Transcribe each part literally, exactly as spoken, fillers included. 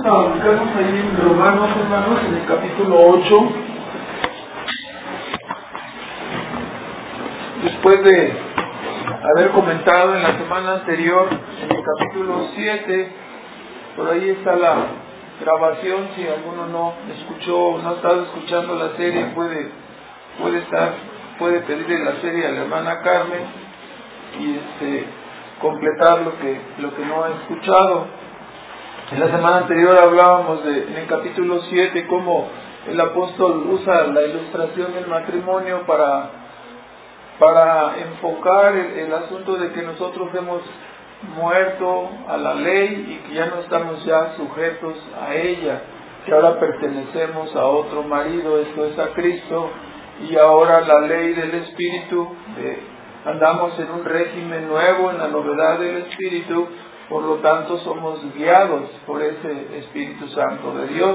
Vamos a ubicarnos ahí en Romanos, hermanos, en el capítulo ocho. Después de haber comentado en la semana anterior, en el capítulo siete, por ahí está la grabación. Si alguno no escuchó, no ha estado escuchando la serie, puede, puede estar, puede pedirle la serie a la hermana Carmen y este completar lo que, lo que no ha escuchado. En la semana anterior hablábamos de, en el capítulo siete, cómo el apóstol usa la ilustración del matrimonio para, para enfocar el, el asunto de que nosotros hemos muerto a la ley y que ya no estamos ya sujetos a ella, que ahora pertenecemos a otro marido, esto es a Cristo, y ahora la ley del Espíritu, eh, andamos en un régimen nuevo, en la novedad del Espíritu. Por lo tanto, somos guiados por ese Espíritu Santo de Dios.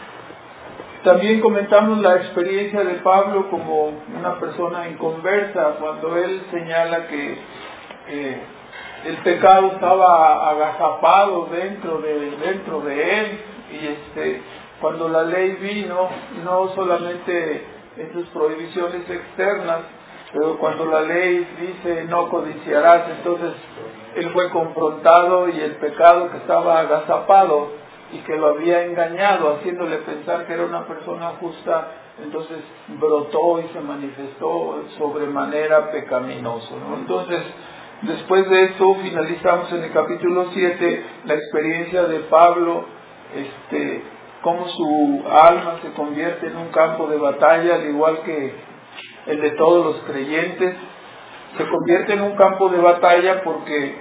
También comentamos la experiencia de Pablo como una persona inconversa, cuando él señala que eh, el pecado estaba agazapado dentro de, dentro de él, y este, cuando la ley vino, no solamente en sus prohibiciones externas, pero cuando la ley dice no codiciarás, entonces él fue confrontado y el pecado que estaba agazapado y que lo había engañado, haciéndole pensar que era una persona justa, entonces brotó y se manifestó sobremanera pecaminoso, ¿no? Entonces, después de esto, finalizamos en el capítulo siete la experiencia de Pablo, este, cómo su alma se convierte en un campo de batalla, al igual que el de todos los creyentes. Se convierte en un campo de batalla porque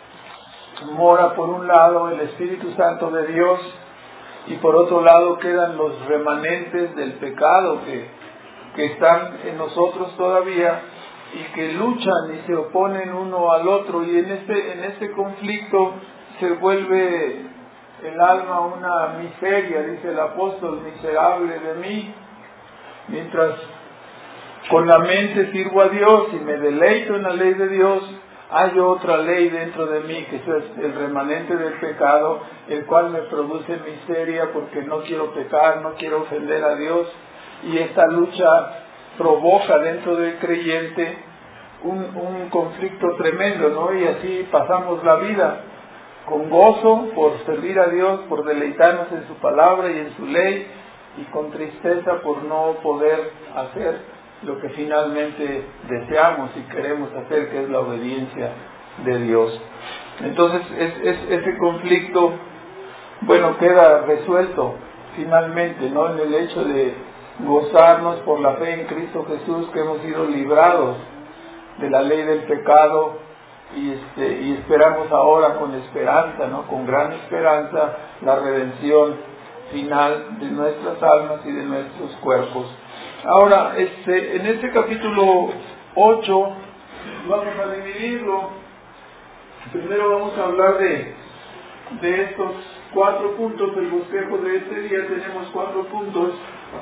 mora por un lado el Espíritu Santo de Dios y por otro lado quedan los remanentes del pecado que, que están en nosotros todavía y que luchan y se oponen uno al otro, y en este, en este conflicto se vuelve el alma una miseria, dice el apóstol, miserable de mí, mientras con la mente sirvo a Dios y me deleito en la ley de Dios, hay otra ley dentro de mí, que es el remanente del pecado, el cual me produce miseria porque no quiero pecar, no quiero ofender a Dios, y esta lucha provoca dentro del creyente un, un conflicto tremendo, ¿no? Y así pasamos la vida con gozo por servir a Dios, por deleitarnos en su palabra y en su ley, y con tristeza por no poder hacer lo que finalmente deseamos y queremos hacer, que es la obediencia de Dios. Entonces, es, es, ese conflicto, bueno, queda resuelto finalmente, ¿no? En el hecho de gozarnos por la fe en Cristo Jesús, que hemos sido librados de la ley del pecado, y, este, y esperamos ahora con esperanza, ¿no? Con gran esperanza, la redención final de nuestras almas y de nuestros cuerpos. Ahora, este, en este capítulo ocho vamos a dividirlo. Primero vamos a hablar de, de estos cuatro puntos. El bosquejo de este día tenemos cuatro puntos.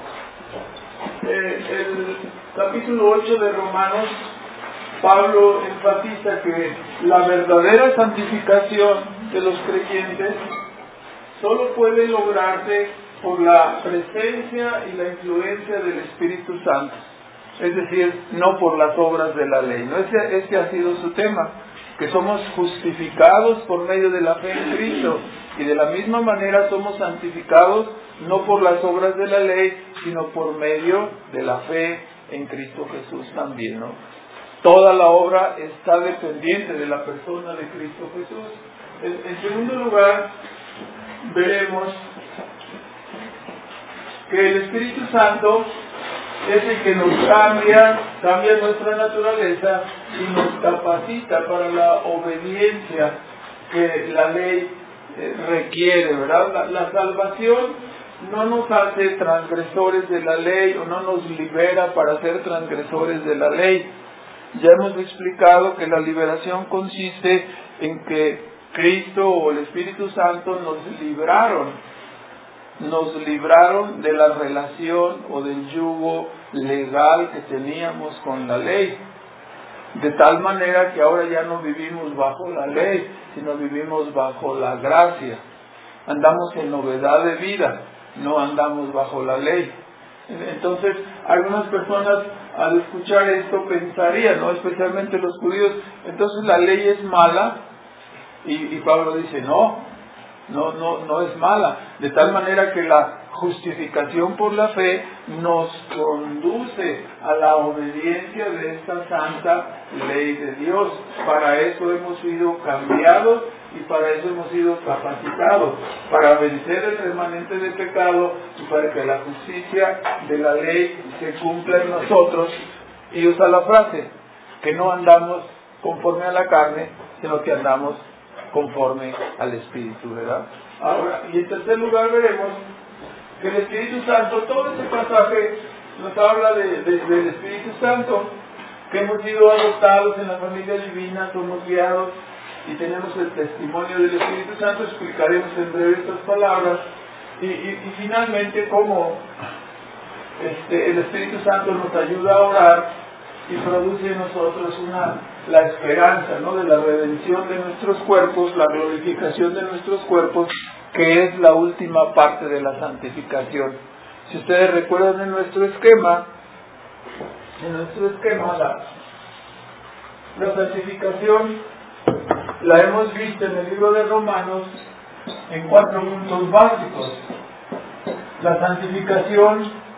Eh, el capítulo ocho de Romanos, Pablo enfatiza que la verdadera santificación de los creyentes solo puede lograrse por la presencia y la influencia del Espíritu Santo, es decir, no por las obras de la ley. ¿No? Ese, ese ha sido su tema, que somos justificados por medio de la fe en Cristo, y de la misma manera somos santificados no por las obras de la ley, sino por medio de la fe en Cristo Jesús también, ¿no? Toda la obra está dependiente de la persona de Cristo Jesús. En, en segundo lugar, veremos que el Espíritu Santo es el que nos cambia, cambia nuestra naturaleza y nos capacita para la obediencia que la ley eh, requiere, ¿verdad? La, la salvación no nos hace transgresores de la ley, o no nos libera para ser transgresores de la ley. Ya hemos explicado que la liberación consiste en que Cristo o el Espíritu Santo nos libraron nos libraron de la relación o del yugo legal que teníamos con la ley, de tal manera que ahora ya no vivimos bajo la ley, sino vivimos bajo la gracia. andamos en novedad de vida, no andamos bajo la ley. Entonces, algunas personas al escuchar esto pensarían, ¿no?, especialmente los judíos, entonces la ley es mala, y, y Pablo dice, no, no, no, no es mala, de tal manera que la justificación por la fe nos conduce a la obediencia de esta santa ley de Dios. Para eso hemos sido cambiados y para eso hemos sido capacitados, para vencer el remanente de pecado y para que la justicia de la ley se cumpla en nosotros. Y usa la frase, que no andamos conforme a la carne, sino que andamos conforme al Espíritu, ¿verdad? Ahora, y en tercer lugar veremos que el Espíritu Santo, todo este pasaje nos habla de, de, del Espíritu Santo, que hemos sido adoptados en la familia divina, somos guiados y tenemos el testimonio del Espíritu Santo. Explicaremos en breve estas palabras y, y, y finalmente cómo este, el Espíritu Santo nos ayuda a orar y produce en nosotros una, la esperanza, ¿no?, de la redención de nuestros cuerpos, la glorificación de nuestros cuerpos, que es la última parte de la santificación. Si ustedes recuerdan en nuestro esquema, en nuestro esquema la, la santificación la hemos visto en el libro de Romanos en cuatro puntos básicos. La santificación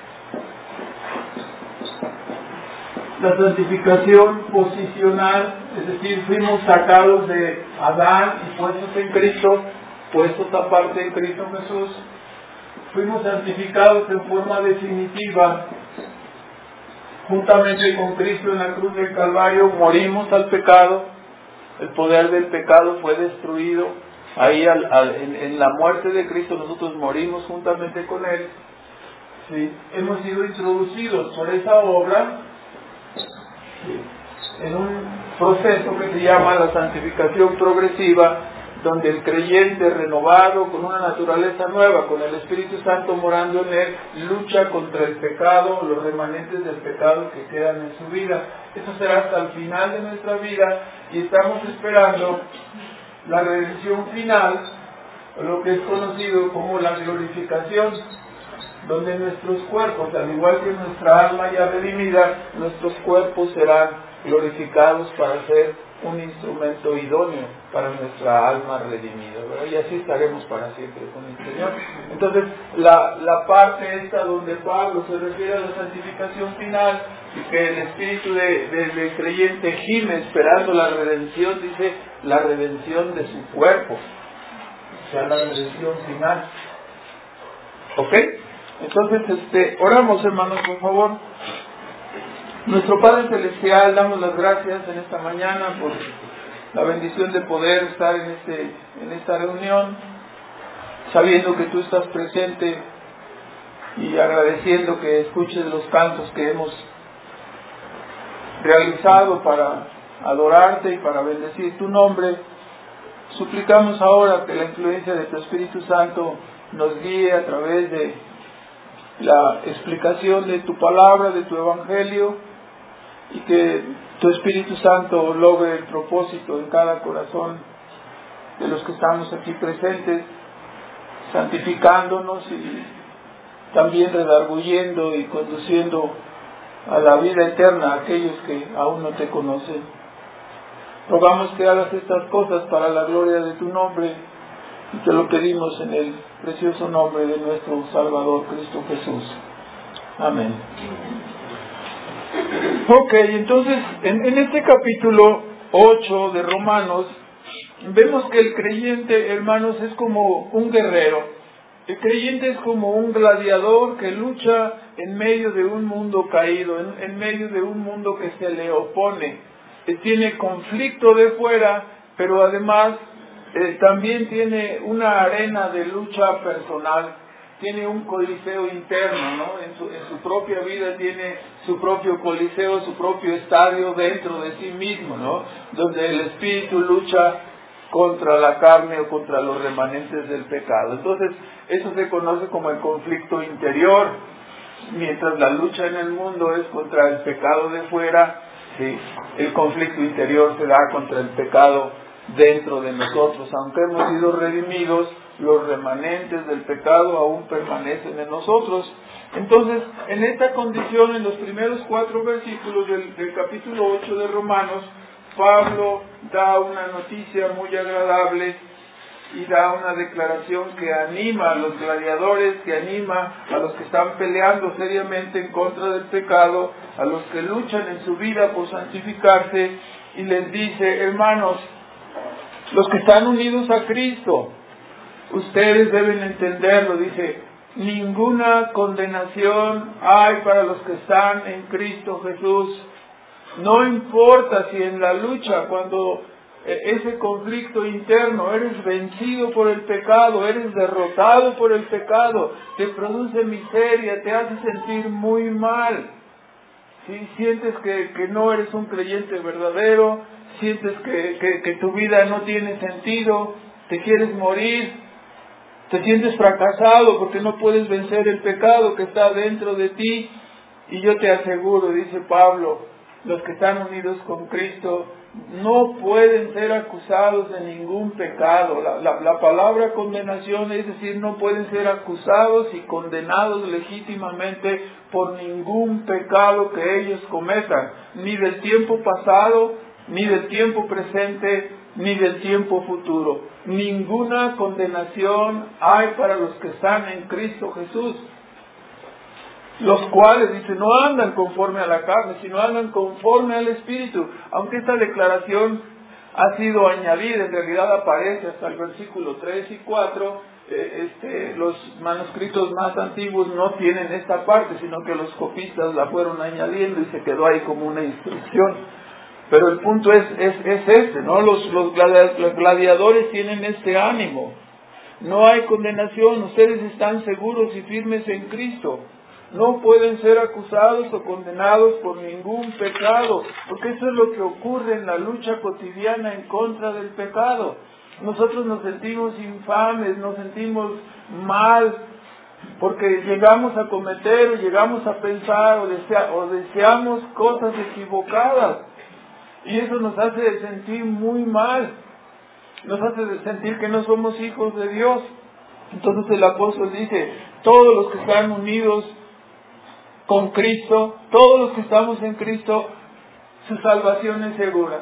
La santificación posicional, es decir, fuimos sacados de Adán y puestos en Cristo, puestos aparte en Cristo Jesús. Fuimos santificados en forma definitiva, juntamente con Cristo en la cruz del Calvario, morimos al pecado, el poder del pecado fue destruido. Ahí al, al, en, en la muerte de Cristo nosotros morimos juntamente con Él. ¿Sí? Hemos sido introducidos por esa obra en un proceso que se llama la santificación progresiva, donde el creyente renovado con una naturaleza nueva, con el Espíritu Santo morando en él, lucha contra el pecado, los remanentes del pecado que quedan en su vida. Eso será hasta el final de nuestra vida y estamos esperando la redención final, lo que es conocido como la glorificación, donde nuestros cuerpos, al igual que nuestra alma ya redimida, nuestros cuerpos serán glorificados para ser un instrumento idóneo para nuestra alma redimida, ¿verdad? Y así estaremos para siempre con el Señor. Entonces, la, la parte esta donde Pablo se refiere a la santificación final y que el espíritu de, de, del creyente gime esperando la redención, dice la redención de su cuerpo, o sea, la redención final. ¿Ok? Entonces, este, oramos, hermanos, por favor. Nuestro Padre Celestial, damos las gracias en esta mañana por la bendición de poder estar en, este, en esta reunión, sabiendo que tú estás presente y agradeciendo que escuches los cantos que hemos realizado para adorarte y para bendecir tu nombre. Suplicamos ahora que la influencia de tu Espíritu Santo nos guíe a través de la explicación de tu palabra, de tu evangelio, y que tu Espíritu Santo logre el propósito en cada corazón de los que estamos aquí presentes, santificándonos y también redarguyendo y conduciendo a la vida eterna a aquellos que aún no te conocen. Rogamos que hagas estas cosas para la gloria de tu nombre y te lo pedimos en el precioso nombre de nuestro Salvador Cristo Jesús. Amén. Ok, entonces en, en este capítulo ocho de Romanos vemos que el creyente, hermanos, es como un guerrero. El creyente es como un gladiador que lucha en medio de un mundo caído, en, en medio de un mundo que se le opone. Eh, tiene conflicto de fuera, pero además eh, también tiene una arena de lucha personal. Tiene un coliseo interno, ¿no? En su, en su propia vida tiene su propio coliseo, su propio estadio dentro de sí mismo, ¿no? Donde el espíritu lucha contra la carne o contra los remanentes del pecado. Entonces, eso se conoce como el conflicto interior, mientras la lucha en el mundo es contra el pecado de fuera, ¿sí? El conflicto interior se da contra el pecado dentro de nosotros. Aunque hemos sido redimidos, los remanentes del pecado aún permanecen en nosotros. Entonces, en esta condición, en los primeros cuatro versículos del, del capítulo ocho de Romanos, Pablo da una noticia muy agradable y da una declaración que anima a los gladiadores, que anima a los que están peleando seriamente en contra del pecado, a los que luchan en su vida por santificarse, y les dice: hermanos, los que están unidos a Cristo, ustedes deben entenderlo, dice: ninguna condenación hay para los que están en Cristo Jesús. No importa si en la lucha, cuando ese conflicto interno, eres vencido por el pecado, eres derrotado por el pecado, te produce miseria, te hace sentir muy mal. ¿Sí? Sientes que, que no eres un creyente verdadero, sientes que, que, que tu vida no tiene sentido, te quieres morir, te sientes fracasado porque no puedes vencer el pecado que está dentro de ti. Y yo te aseguro, dice Pablo, los que están unidos con Cristo no pueden ser acusados de ningún pecado. La, la, la palabra condenación es decir, no pueden ser acusados y condenados legítimamente por ningún pecado que ellos cometan, ni del tiempo pasado, ni del tiempo presente, ni del tiempo futuro. Ninguna condenación hay para los que están en Cristo Jesús, los cuales, dice, no andan conforme a la carne, sino andan conforme al Espíritu. Aunque esta declaración ha sido añadida, en realidad aparece hasta el versículo tres y cuatro, eh, este, los manuscritos más antiguos no tienen esta parte, sino que los copistas la fueron añadiendo y se quedó ahí como una instrucción. Pero el punto es, es, es este, ¿no? Los, los gladiadores tienen este ánimo. No hay condenación, ustedes están seguros y firmes en Cristo. No pueden ser acusados o condenados por ningún pecado, porque eso es lo que ocurre en la lucha cotidiana en contra del pecado. Nosotros nos sentimos infames, nos sentimos mal, porque llegamos a cometer o llegamos a pensar o, desea, o deseamos cosas equivocadas. Y eso nos hace sentir muy mal, nos hace sentir que no somos hijos de Dios. Entonces el apóstol dice, todos los que están unidos con Cristo, todos los que estamos en Cristo, su salvación es segura.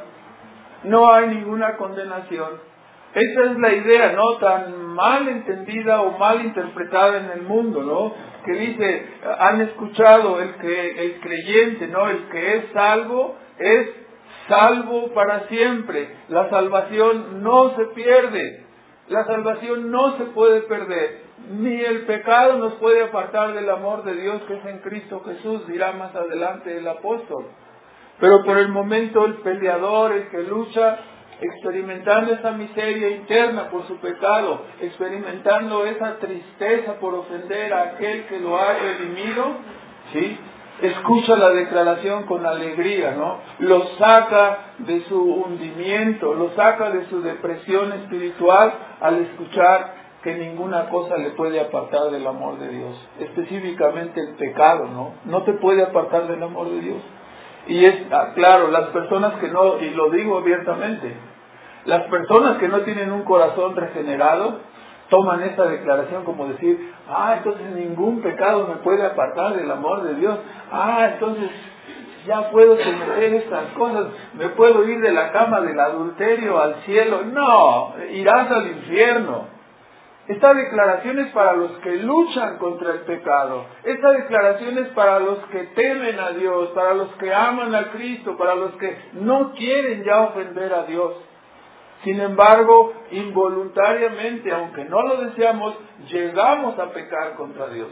No hay ninguna condenación. Esa es la idea, ¿no? Tan mal entendida o mal interpretada en el mundo, ¿no? Que dice, han escuchado el que el creyente, ¿no? El que es salvo es salvo para siempre. La salvación no se pierde. La salvación no se puede perder. Ni el pecado nos puede apartar del amor de Dios que es en Cristo Jesús, dirá más adelante el apóstol. Pero por el momento el peleador, el que lucha, experimentando esa miseria interna por su pecado, experimentando esa tristeza por ofender a aquel que lo ha redimido, ¿sí?, escucha la declaración con alegría, ¿no? Lo saca de su hundimiento, lo saca de su depresión espiritual al escuchar que ninguna cosa le puede apartar del amor de Dios. Específicamente el pecado, ¿no? No te puede apartar del amor de Dios. Y es, claro, las personas que no, y lo digo abiertamente, las personas que no tienen un corazón regenerado, toman esta declaración como decir, ah, entonces ningún pecado me puede apartar del amor de Dios. Ah, entonces ya puedo cometer estas cosas, me puedo ir de la cama del adulterio al cielo. No, irás al infierno. Esta declaración es para los que luchan contra el pecado. Esta declaración es para los que temen a Dios, para los que aman a Cristo, para los que no quieren ya ofender a Dios. Sin embargo, involuntariamente, aunque no lo deseamos, llegamos a pecar contra Dios.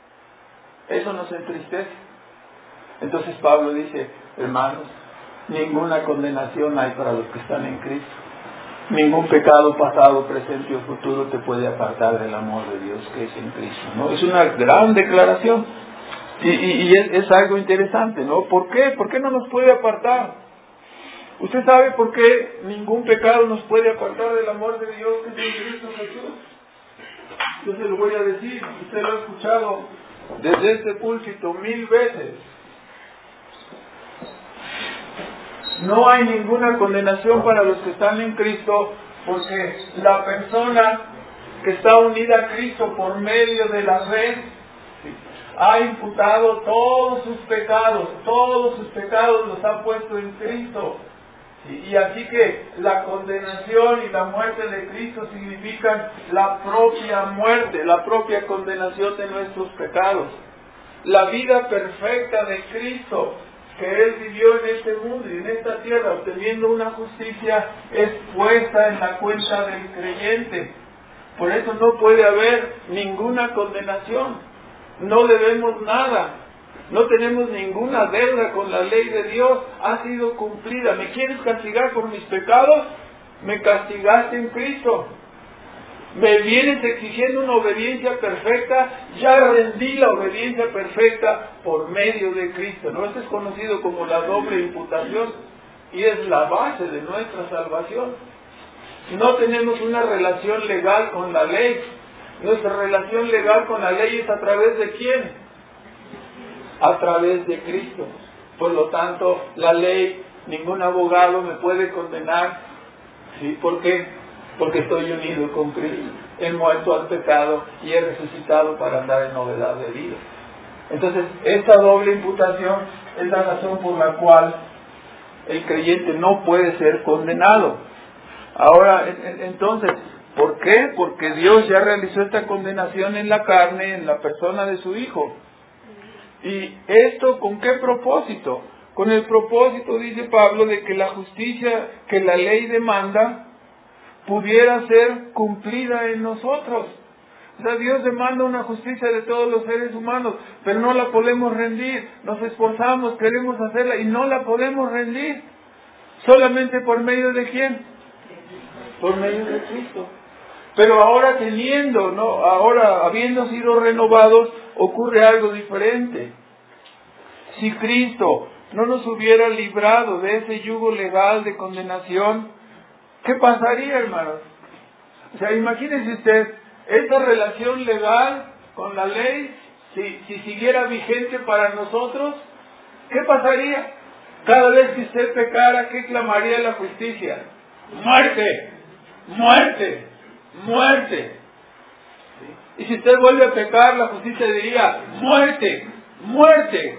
Eso nos entristece. Entonces Pablo dice, hermanos, ninguna condenación hay para los que están en Cristo. Ningún pecado pasado, presente o futuro te puede apartar del amor de Dios que es en Cristo, ¿no? Es una gran declaración. Y, y, y es, es algo interesante, ¿no? ¿Por qué? ¿Por qué no nos puede apartar? ¿Usted sabe por qué ningún pecado nos puede apartar del amor de Dios que es en Cristo Jesús? Yo se lo voy a decir, usted lo ha escuchado desde este púlpito mil veces. No hay ninguna condenación para los que están en Cristo, porque la persona que está unida a Cristo por medio de la fe ha imputado todos sus pecados, todos sus pecados los ha puesto en Cristo. Y así que la condenación y la muerte de Cristo significan la propia muerte, la propia condenación de nuestros pecados. La vida perfecta de Cristo que Él vivió en este mundo y en esta tierra, obteniendo una justicia, es puesta en la cuenta del creyente. Por eso no puede haber ninguna condenación. No debemos nada. No tenemos ninguna deuda con la ley de Dios. Ha sido cumplida. ¿Me quieres castigar por mis pecados? Me castigaste en Cristo. Me vienes exigiendo una obediencia perfecta. Ya rendí la obediencia perfecta por medio de Cristo. ¿No? Esto es conocido como la doble imputación y es la base de nuestra salvación. No tenemos una relación legal con la ley. Nuestra relación legal con la ley es a través de ¿quién? A través de Cristo. Por lo tanto, la ley, ningún abogado me puede condenar. ¿Sí? ¿Por qué? Porque estoy unido con Cristo. He muerto al pecado y he resucitado para andar en novedad de vida. Entonces, esta doble imputación es la razón por la cual el creyente no puede ser condenado. Ahora, entonces, ¿por qué? Porque Dios ya realizó esta condenación en la carne, en la persona de su Hijo. ¿Y esto con qué propósito? Con el propósito, dice Pablo, de que la justicia que la ley demanda pudiera ser cumplida en nosotros. O sea, Dios demanda una justicia de todos los seres humanos, pero no la podemos rendir. Nos esforzamos, queremos hacerla y no la podemos rendir. ¿Solamente por medio de quién? Por medio de Cristo. Pero ahora teniendo, ¿no? Ahora habiendo sido renovados, ocurre algo diferente. Si Cristo no nos hubiera librado de ese yugo legal de condenación, ¿qué pasaría, hermanos? O sea, imagínense usted, esta relación legal con la ley, si, si siguiera vigente para nosotros, ¿qué pasaría? Cada vez que usted pecara, ¿qué clamaría la justicia? ¡Muerte! ¡Muerte! ¡Muerte! Y si usted vuelve a pecar, la justicia diría, ¡muerte! ¡Muerte!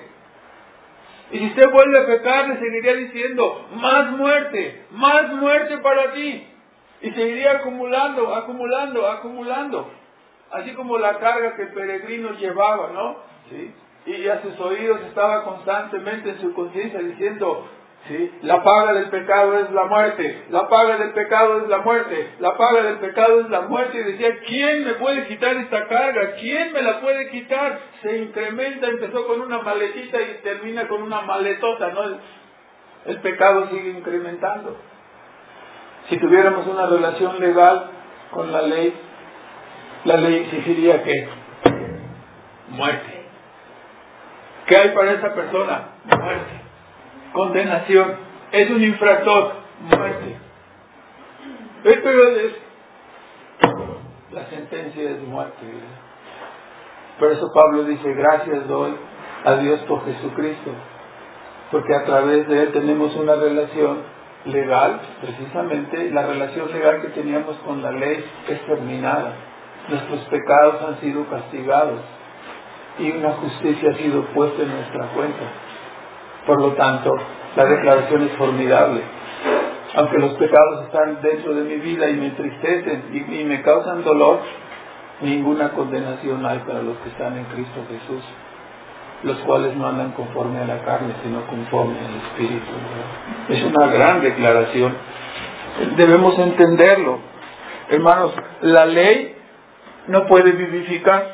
Y si usted vuelve a pecar, le seguiría diciendo, ¡más muerte! ¡Más muerte para ti! Y seguiría acumulando, acumulando, acumulando. Así como la carga que el peregrino llevaba, ¿no? ¿Sí? Y a sus oídos estaba constantemente en su conciencia diciendo, ¿sí? La paga del pecado es la muerte, la paga del pecado es la muerte, la paga del pecado es la muerte. Y decía, ¿quién me puede quitar esta carga? ¿Quién me la puede quitar? Se incrementa, empezó con una maletita y termina con una maletota, ¿no? El, el pecado sigue incrementando. Si tuviéramos una relación legal con la ley, la ley exigiría que muerte. ¿Qué hay para esa persona? Muerte. Condenación. Es un infractor. Muerte. Pero es, la sentencia es muerte. Por eso Pablo dice, gracias doy a Dios por Jesucristo, porque a través de Él tenemos una relación legal. Precisamente la relación legal que teníamos con la ley es terminada. Nuestros pecados han sido castigados y una justicia ha sido puesta en nuestra cuenta. Por lo tanto, la declaración es formidable. Aunque los pecados están dentro de mi vida y me entristecen y, y me causan dolor, ninguna condenación hay para los que están en Cristo Jesús, los cuales no andan conforme a la carne, sino conforme al Espíritu. Es una gran declaración. Debemos entenderlo. Hermanos, la ley no puede vivificar.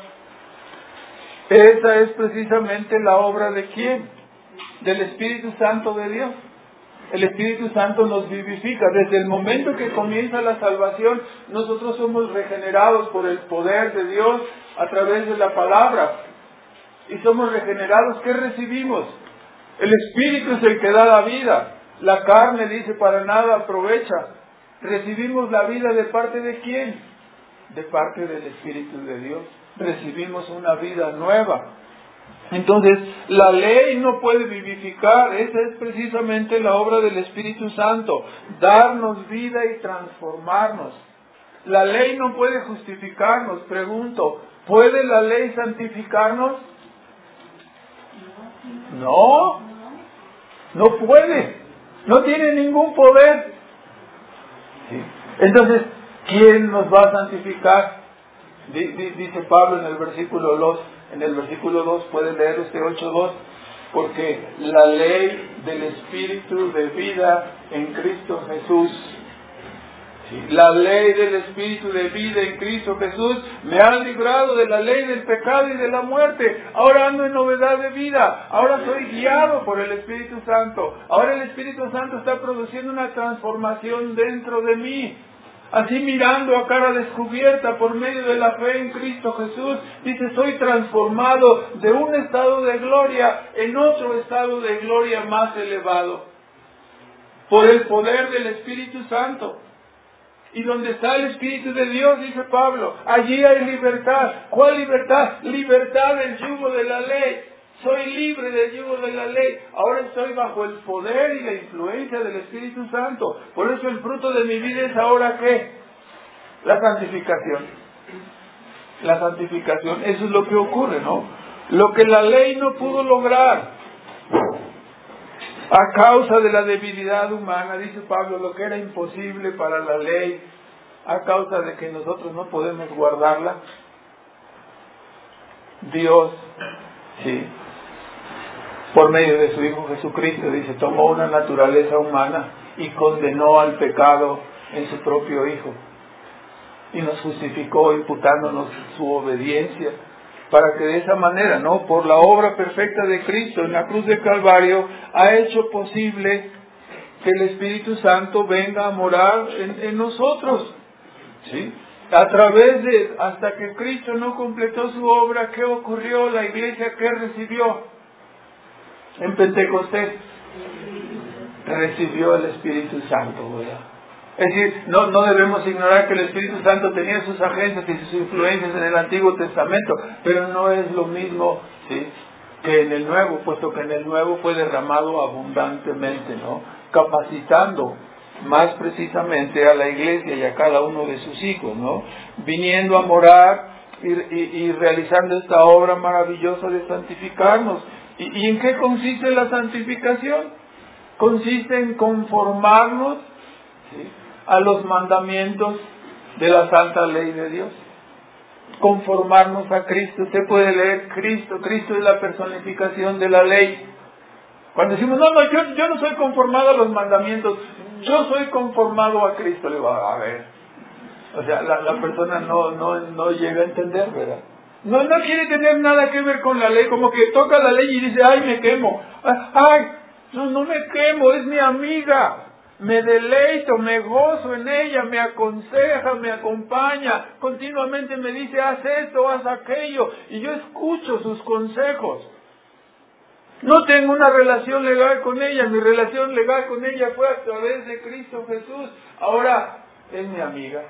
Esa es precisamente la obra de ¿quién? Del Espíritu Santo de Dios. El Espíritu Santo nos vivifica. Desde el momento que comienza la salvación, nosotros somos regenerados por el poder de Dios a través de la palabra. Y somos regenerados. ¿Qué recibimos? El Espíritu es el que da la vida. La carne, dice, para nada aprovecha. Recibimos la vida de parte de ¿quién? De parte del Espíritu de Dios. Recibimos una vida nueva. Entonces, la ley no puede vivificar. Esa es precisamente la obra del Espíritu Santo, darnos vida y transformarnos. La ley no puede justificarnos. Pregunto, ¿puede la ley santificarnos? No, no puede. No tiene ningún poder. ¿Sí? Entonces, ¿quién nos va a santificar? Dice Pablo en el versículo dos, en el versículo dos, puede leer usted ocho dos, porque la ley del Espíritu de vida en Cristo Jesús, ¿sí? La ley del Espíritu de vida en Cristo Jesús me ha librado de la ley del pecado y de la muerte. Ahora ando en novedad de vida, ahora soy guiado por el Espíritu Santo, ahora el Espíritu Santo está produciendo una transformación dentro de mí. Así mirando a cara descubierta por medio de la fe en Cristo Jesús, dice, soy transformado de un estado de gloria en otro estado de gloria más elevado, por el poder del Espíritu Santo. Y donde está el Espíritu de Dios, dice Pablo, allí hay libertad. ¿Cuál libertad? Libertad del yugo de la ley. Soy libre del yugo de la ley. Ahora estoy bajo el poder y la influencia del Espíritu Santo. Por eso el fruto de mi vida es ahora ¿qué? La santificación. La santificación, eso es lo que ocurre, ¿no? Lo que la ley no pudo lograr a causa de la debilidad humana, dice Pablo, lo que era imposible para la ley, a causa de que nosotros no podemos guardarla, Dios, sí, por medio de su Hijo Jesucristo, dice, tomó una naturaleza humana y condenó al pecado en su propio Hijo. Y nos justificó imputándonos su obediencia, para que de esa manera, ¿no? Por la obra perfecta de Cristo en la cruz de Calvario, ha hecho posible que el Espíritu Santo venga a morar en, en nosotros, ¿sí? A través de, hasta que Cristo no completó su obra, ¿qué ocurrió? La iglesia, ¿qué recibió? En Pentecostés recibió el Espíritu Santo, ¿verdad? Es decir, no, no debemos ignorar que el Espíritu Santo tenía sus agencias y sus influencias en el Antiguo Testamento, pero no es lo mismo, ¿sí?, que en el Nuevo, puesto que en el Nuevo fue derramado abundantemente, ¿no? Capacitando más precisamente a la iglesia y a cada uno de sus hijos, ¿no? Viniendo a morar y, y, y realizando esta obra maravillosa de santificarnos. ¿Y, ¿Y en qué consiste la santificación? Consiste en conformarnos, ¿sí?, a los mandamientos de la santa ley de Dios. Conformarnos a Cristo. Usted puede leer Cristo. Cristo es la personificación de la ley. Cuando decimos, no, no, yo, yo no soy conformado a los mandamientos, yo soy conformado a Cristo, le digo, a ver. O sea, la, la persona no, no, no llega a entender, ¿verdad? No, no quiere tener nada que ver con la ley, como que toca la ley y dice, ay, me quemo. Ay, no, no me quemo, es mi amiga. Me deleito, me gozo en ella, me aconseja, me acompaña, continuamente me dice, haz esto, haz aquello, y yo escucho sus consejos. No tengo una relación legal con ella, mi relación legal con ella fue a través de Cristo Jesús. Ahora es mi amiga.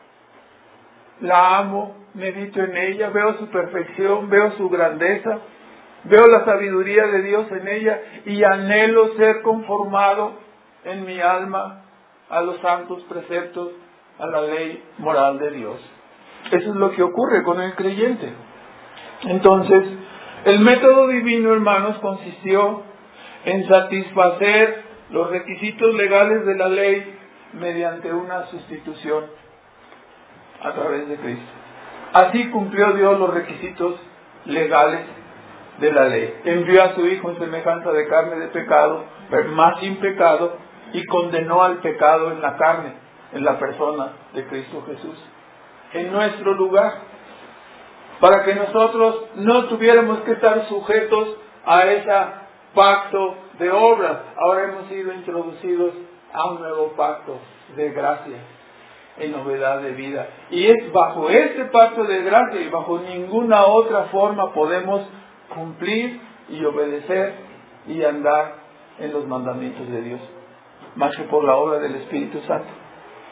La amo, medito en ella, veo su perfección, veo su grandeza, veo la sabiduría de Dios en ella y anhelo ser conformado en mi alma a los santos preceptos, a la ley moral de Dios. Eso es lo que ocurre con el creyente. Entonces, el método divino, hermanos, consistió en satisfacer los requisitos legales de la ley mediante una sustitución a través de Cristo. Así cumplió Dios los requisitos legales de la ley. Envió a su Hijo en semejanza de carne de pecado, pero más sin pecado, y condenó al pecado en la carne, en la persona de Cristo Jesús, en nuestro lugar, para que nosotros no tuviéramos que estar sujetos a ese pacto de obras. Ahora hemos sido introducidos a un nuevo pacto de gracia, en novedad de vida. Y es bajo este pacto de gracia y bajo ninguna otra forma podemos cumplir y obedecer y andar en los mandamientos de Dios, más que por la obra del Espíritu Santo.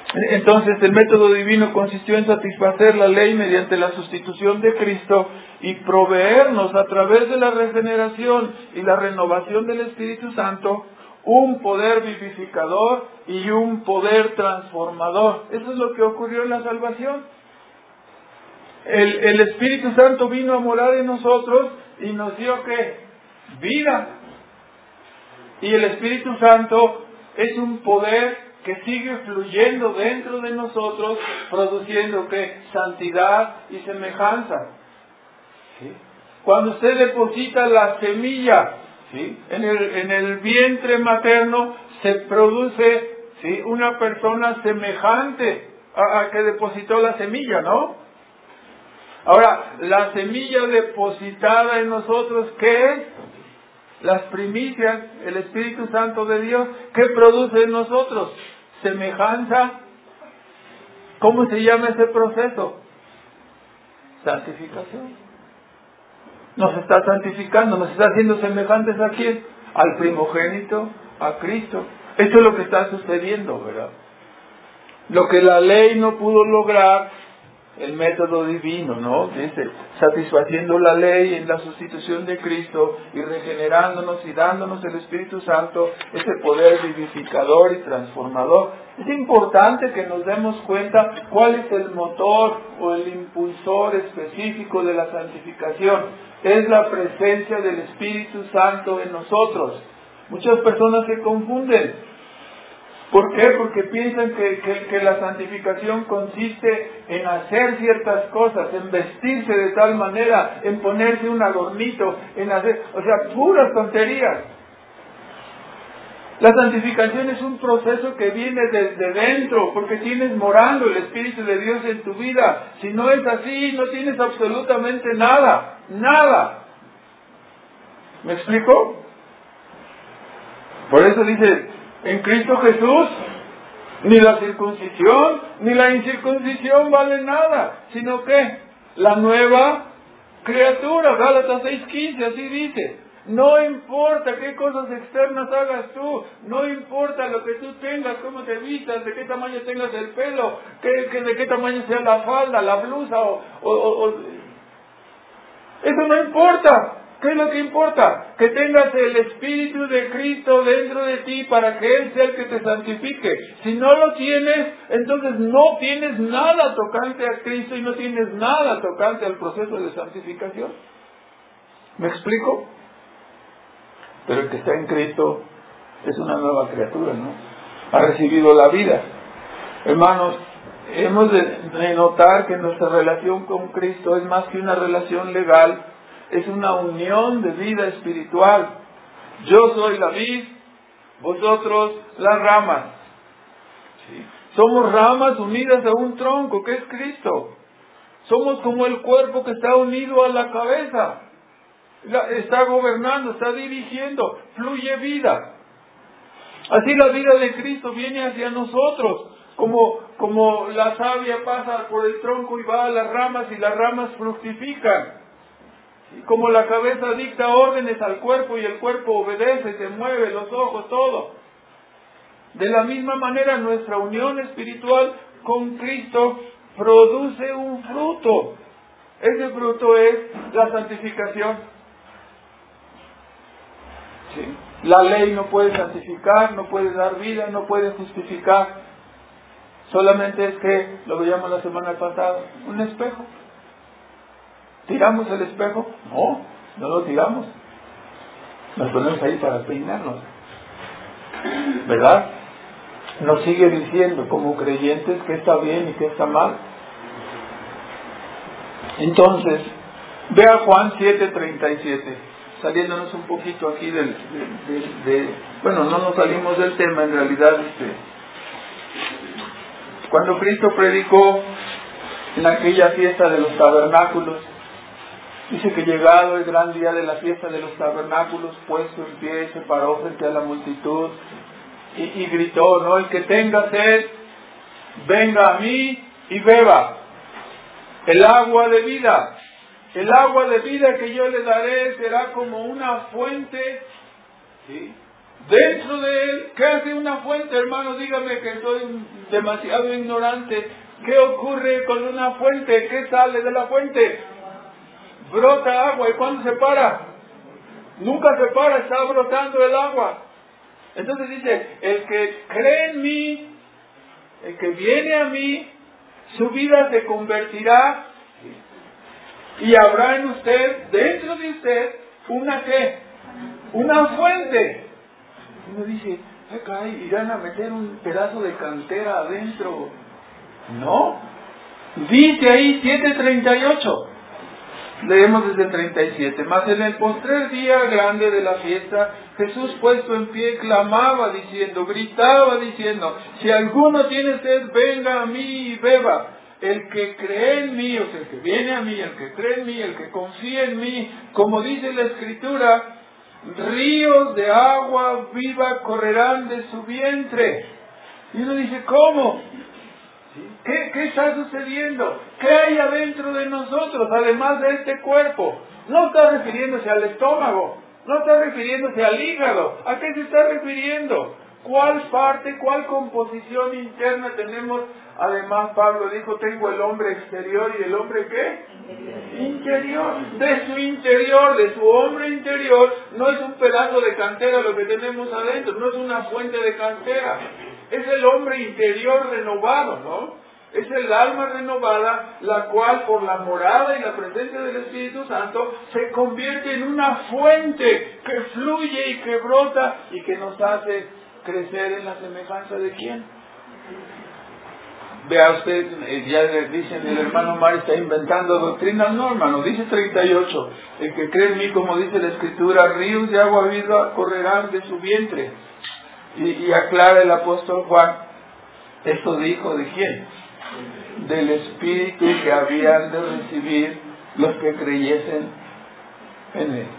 Entonces el método divino consistió en satisfacer la ley mediante la sustitución de Cristo y proveernos a través de la regeneración y la renovación del Espíritu Santo un poder vivificador y un poder transformador. Eso es lo que ocurrió en la salvación. El, el Espíritu Santo vino a morar en nosotros y nos dio ¿qué? Vida. Y el Espíritu Santo es un poder que sigue fluyendo dentro de nosotros, produciendo ¿qué? Santidad y semejanza. ¿Sí? Cuando usted deposita la semilla, ¿sí? en, el, en el vientre materno, se produce ¿sí? una persona semejante a, a que depositó la semilla, ¿no? Ahora, la semilla depositada en nosotros, ¿qué es? Las primicias, el Espíritu Santo de Dios, ¿qué produce en nosotros? Semejanza. ¿Cómo se llama ese proceso? Santificación. Nos está santificando, nos está haciendo semejantes ¿a quién? Al primogénito, a Cristo. Esto es lo que está sucediendo, ¿verdad? Lo que la ley no pudo lograr, el método divino, ¿no? Dice, satisfaciendo la ley en la sustitución de Cristo y regenerándonos y dándonos el Espíritu Santo, ese poder vivificador y transformador. Es importante que nos demos cuenta cuál es el motor o el impulsor específico de la santificación. Es la presencia del Espíritu Santo en nosotros. Muchas personas se confunden. ¿Por qué? Porque piensan que, que, que la santificación consiste en hacer ciertas cosas, en vestirse de tal manera, en ponerse un adornito, en hacer, o sea, puras tonterías. La santificación es un proceso que viene desde dentro, porque tienes morando el Espíritu de Dios en tu vida. Si no es así, no tienes absolutamente nada, nada. ¿Me explico? Por eso dice, en Cristo Jesús, ni la circuncisión, ni la incircuncisión vale nada, sino que la nueva criatura, Gálatas seis quince, así dice. No importa qué cosas externas hagas tú, no importa lo que tú tengas, cómo te vistas, de qué tamaño tengas el pelo, que, que de qué tamaño sea la falda, la blusa, o, o, o, o... eso no importa. ¿Qué es lo que importa? Que tengas el Espíritu de Cristo dentro de ti para que Él sea el que te santifique. Si no lo tienes, entonces no tienes nada tocante a Cristo y no tienes nada tocante al proceso de santificación. ¿Me explico? Pero el que está en Cristo es una nueva criatura, ¿no? Ha recibido la vida. Hermanos, hemos de, de notar que nuestra relación con Cristo es más que una relación legal, es una unión de vida espiritual. Yo soy la vid, vosotros las ramas. ¿Sí? Somos ramas unidas a un tronco que es Cristo. Somos como el cuerpo que está unido a la cabeza. Está gobernando, está dirigiendo, fluye vida. Así la vida de Cristo viene hacia nosotros. Como, como la savia pasa por el tronco y va a las ramas y las ramas fructifican. Como la cabeza dicta órdenes al cuerpo y el cuerpo obedece, se mueve, los ojos, todo. De la misma manera nuestra unión espiritual con Cristo produce un fruto. Ese fruto es la santificación. ¿Sí? La ley no puede santificar, no puede dar vida, no puede justificar. Solamente es que, lo veíamos la semana pasada, un espejo. ¿Tiramos el espejo? No, no lo tiramos. Nos ponemos ahí para peinarnos. ¿Verdad? Nos sigue diciendo como creyentes qué está bien y qué está mal. Entonces, vea Juan siete treinta y siete, saliéndonos un poquito aquí del, de, de, de, bueno, no nos salimos del tema en realidad. Este, cuando Cristo predicó en aquella fiesta de los tabernáculos, dice que llegado el gran día de la fiesta de los tabernáculos, puesto en pie, se paró frente a la multitud y, y gritó, ¿no? El que tenga sed, venga a mí y beba. El agua de vida, el agua de vida que yo le daré será como una fuente, ¿sí? Dentro de él, ¿qué hace una fuente, hermano? Dígame que soy demasiado ignorante. ¿Qué ocurre con una fuente? ¿Qué sale de la fuente? Brota agua. ¿Y cuándo se para? Nunca se para, está brotando el agua. Entonces dice, el que cree en mí, el que viene a mí, su vida se convertirá y habrá en usted, dentro de usted, una ¿qué? Una fuente. Uno dice, ay, caray, irán a meter un pedazo de cantera adentro. No. Dice ahí siete treinta y ocho. Leemos desde el treinta y siete. Mas en el postrer día grande de la fiesta, Jesús puesto en pie clamaba diciendo, gritaba diciendo, si alguno tiene sed, venga a mí y beba. El que cree en mí, o sea, el que viene a mí, el que cree en mí, el que confía en mí, como dice la Escritura, ríos de agua viva correrán de su vientre. Y uno dice, ¿cómo? ¿Qué, ¿Qué está sucediendo? ¿Qué hay adentro de nosotros, además de este cuerpo? No está refiriéndose al estómago, no está refiriéndose al hígado. ¿A qué se está refiriendo? ¿Cuál parte, cuál composición interna tenemos? Además, Pablo dijo, tengo el hombre exterior y el hombre ¿qué? Interior. De su interior, de su hombre interior, no es un pedazo de cantera lo que tenemos adentro, no es una fuente de cantera. Es el hombre interior renovado, ¿no? Es el alma renovada, la cual por la morada y la presencia del Espíritu Santo se convierte en una fuente que fluye y que brota y que nos hace crecer en la semejanza de ¿quién? Vea usted, ya le dicen, el hermano Mario está inventando doctrinas. No, hermano, dice treinta y ocho, el que cree en mí, como dice la Escritura, ríos de agua viva correrán de su vientre. Y, y aclara el apóstol Juan, esto dijo ¿de quién? Del Espíritu que habían de recibir los que creyesen en él.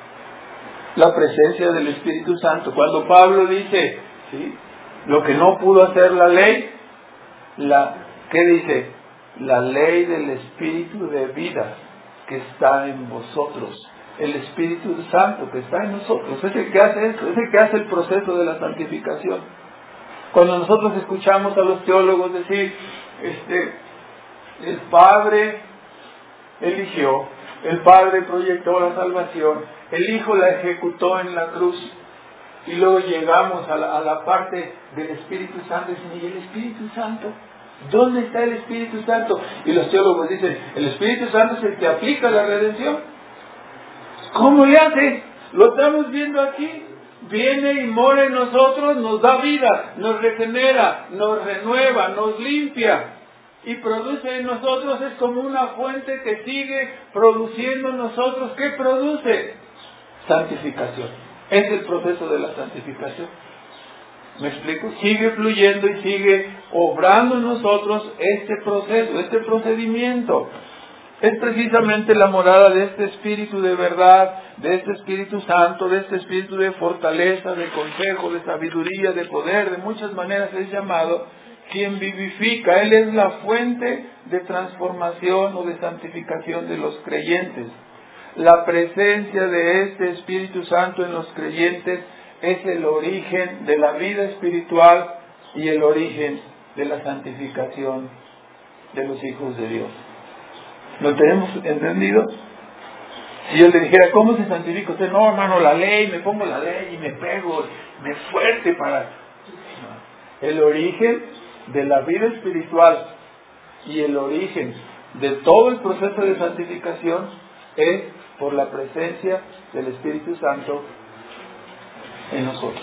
La presencia del Espíritu Santo. Cuando Pablo dice, ¿sí?, lo que no pudo hacer la ley, la, ¿qué dice? La ley del Espíritu de vida que está en vosotros. El Espíritu Santo que está en nosotros, es el que hace eso, es el que hace el proceso de la santificación. Cuando nosotros escuchamos a los teólogos decir, este, el Padre eligió, el Padre proyectó la salvación, el Hijo la ejecutó en la cruz, y luego llegamos a la, a la parte del Espíritu Santo y dicen, ¿y el Espíritu Santo? ¿Dónde está el Espíritu Santo? Y los teólogos dicen, el Espíritu Santo es el que aplica la redención. ¿Cómo le hace? Lo estamos viendo aquí. Viene y mora en nosotros, nos da vida, nos regenera, nos renueva, nos limpia y produce en nosotros. Es como una fuente que sigue produciendo en nosotros. ¿Qué produce? Santificación. Es el proceso de la santificación. ¿Me explico? Sigue fluyendo y sigue obrando en nosotros este proceso, este procedimiento. Es precisamente la morada de este Espíritu de verdad, de este Espíritu Santo, de este Espíritu de fortaleza, de consejo, de sabiduría, de poder, de muchas maneras es llamado, quien vivifica. Él es la fuente de transformación o de santificación de los creyentes. La presencia de este Espíritu Santo en los creyentes es el origen de la vida espiritual y el origen de la santificación de los hijos de Dios. ¿Lo tenemos entendido? Si yo le dijera, ¿cómo se santifica usted? No, hermano, la ley, me pongo la ley y me pego, me fuerte para... El origen de la vida espiritual y el origen de todo el proceso de santificación es por la presencia del Espíritu Santo en nosotros.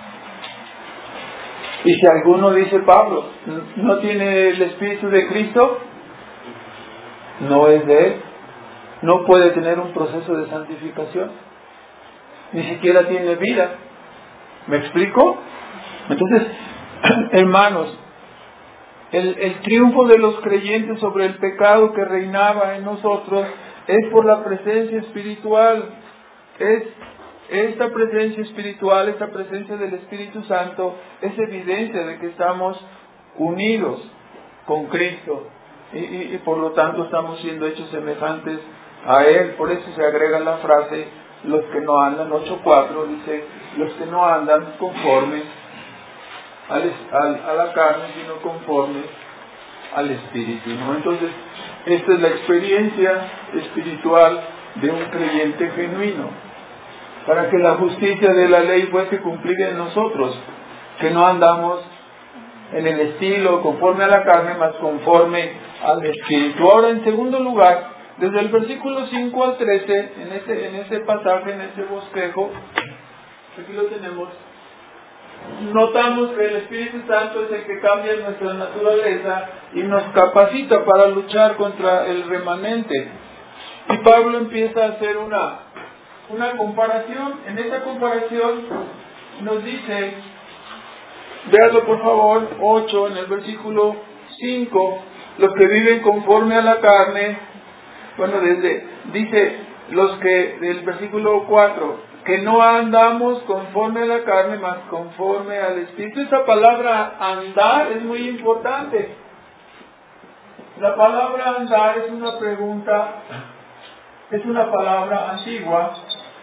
Y si alguno, dice Pablo, no tiene el Espíritu de Cristo, no es de Él, no puede tener un proceso de santificación, ni siquiera tiene vida. ¿Me explico? Entonces, hermanos, el, el triunfo de los creyentes sobre el pecado que reinaba en nosotros es por la presencia espiritual. Es esta presencia espiritual, esta presencia del Espíritu Santo, es evidencia de que estamos unidos con Cristo. Y, y, y por lo tanto estamos siendo hechos semejantes a Él. Por eso se agrega la frase, los que no andan, ocho cuatro dice, los que no andan conforme al, al, a la carne, sino conforme al Espíritu, ¿no? Entonces, esta es la experiencia espiritual de un creyente genuino, para que la justicia de la ley fuese cumplida en nosotros, que no andamos en el estilo conforme a la carne, mas conforme al Espíritu. Ahora, en segundo lugar, desde el versículo cinco al trece, en ese, en ese pasaje, en ese bosquejo, aquí lo tenemos, notamos que el Espíritu Santo es el que cambia nuestra naturaleza y nos capacita para luchar contra el remanente. Y Pablo empieza a hacer una, una comparación. En esa comparación nos dice, véalo por favor, ocho, en el versículo cinco, los que viven conforme a la carne, bueno, desde, dice, los que, del versículo cuatro, que no andamos conforme a la carne, mas conforme al Espíritu. Esa palabra andar es muy importante. La palabra andar es una pregunta, es una palabra antigua,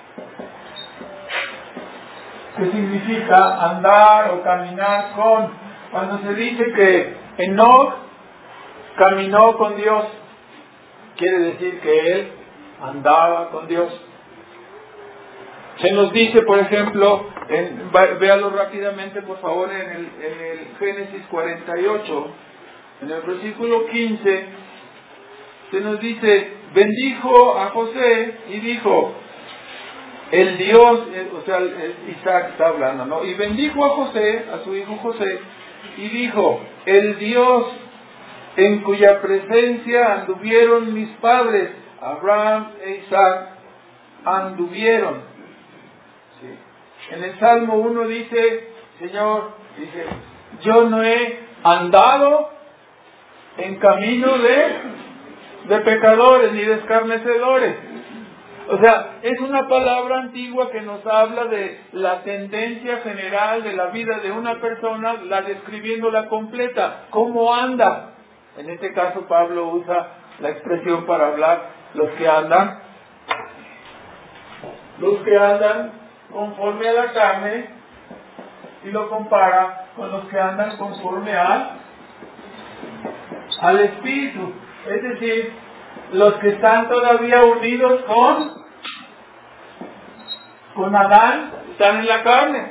que significa andar o caminar con. Cuando se dice que Enoc caminó con Dios, quiere decir que él andaba con Dios. Se nos dice, por ejemplo, en, véalo rápidamente por favor, en el, en el Génesis cuarenta y ocho, en el versículo quince, se nos dice, bendijo a José y dijo, el Dios, o sea, Isaac está hablando, ¿no? Y bendijo a José, a su hijo José, y dijo, el Dios en cuya presencia anduvieron mis padres, Abraham e Isaac, anduvieron. Sí. En el Salmo uno dice, Señor, dice, yo no he andado en camino de, de pecadores ni de escarnecedores. O sea, es una palabra antigua que nos habla de la tendencia general de la vida de una persona, la describiéndola completa, cómo anda. En este caso Pablo usa la expresión para hablar los que andan, los que andan conforme a la carne, y lo compara con los que andan conforme al, al Espíritu. Es decir, los que están todavía unidos con, con Adán, están en la carne,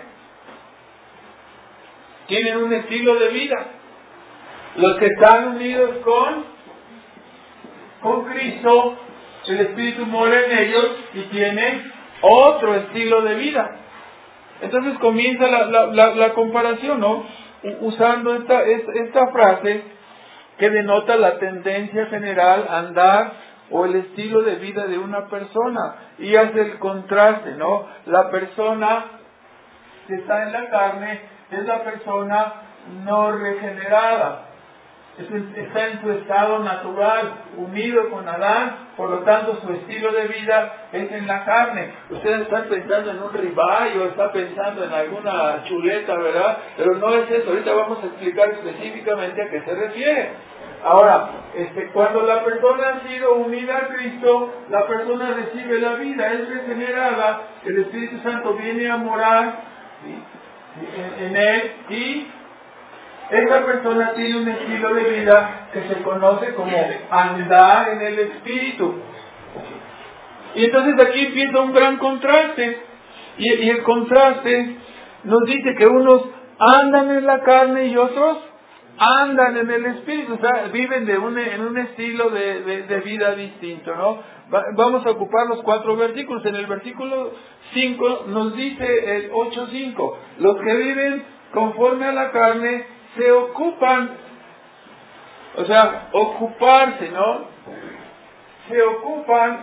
tienen un estilo de vida. Los que están unidos con, con Cristo, el Espíritu mora en ellos y tienen otro estilo de vida. Entonces comienza la, la, la, la comparación, ¿no? Usando esta, esta, esta frase que denota la tendencia general a andar o el estilo de vida de una persona, y hace el contraste, ¿no? La persona que está en la carne es la persona no regenerada, está en su estado natural, unido con Adán, por lo tanto su estilo de vida es en la carne. Ustedes están pensando en un ribeye o están pensando en alguna chuleta, ¿verdad? Pero no es eso. Ahorita vamos a explicar específicamente a qué se refiere. Ahora, este, cuando la persona ha sido unida a Cristo, la persona recibe la vida, es regenerada, el Espíritu Santo viene a morar, ¿sí?, en, en él, y esa persona tiene un estilo de vida que se conoce como andar en el Espíritu. Y entonces aquí empieza un gran contraste. Y, y el contraste nos dice que unos andan en la carne y otros andan en el Espíritu. O sea, viven de un, en un estilo de, de, de vida distinto, ¿no? Va, vamos a ocupar los cuatro versículos. En el versículo cinco nos dice el ocho cinco. Los que viven conforme a la carne se ocupan, o sea, ocuparse, ¿no? Se ocupan,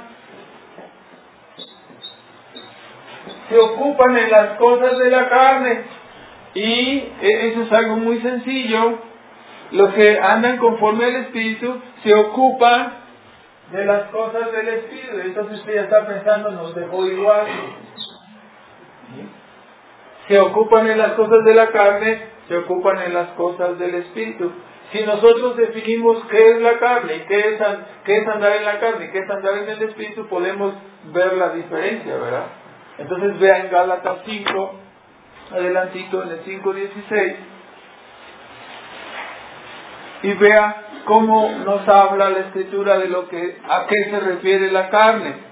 se ocupan en las cosas de la carne, y eso es algo muy sencillo. Los que andan conforme al Espíritu se ocupan de las cosas del Espíritu. Entonces usted ya está pensando, nos dejó igual. Se ocupan en las cosas de la carne, se ocupan en las cosas del Espíritu. Si nosotros definimos qué es la carne y qué es, qué es andar en la carne y qué es andar en el Espíritu, podemos ver la diferencia, ¿verdad? Entonces vean Gálatas cinco, adelantito en el cinco dieciséis, y vea cómo nos habla la Escritura de lo que, a qué se refiere la carne.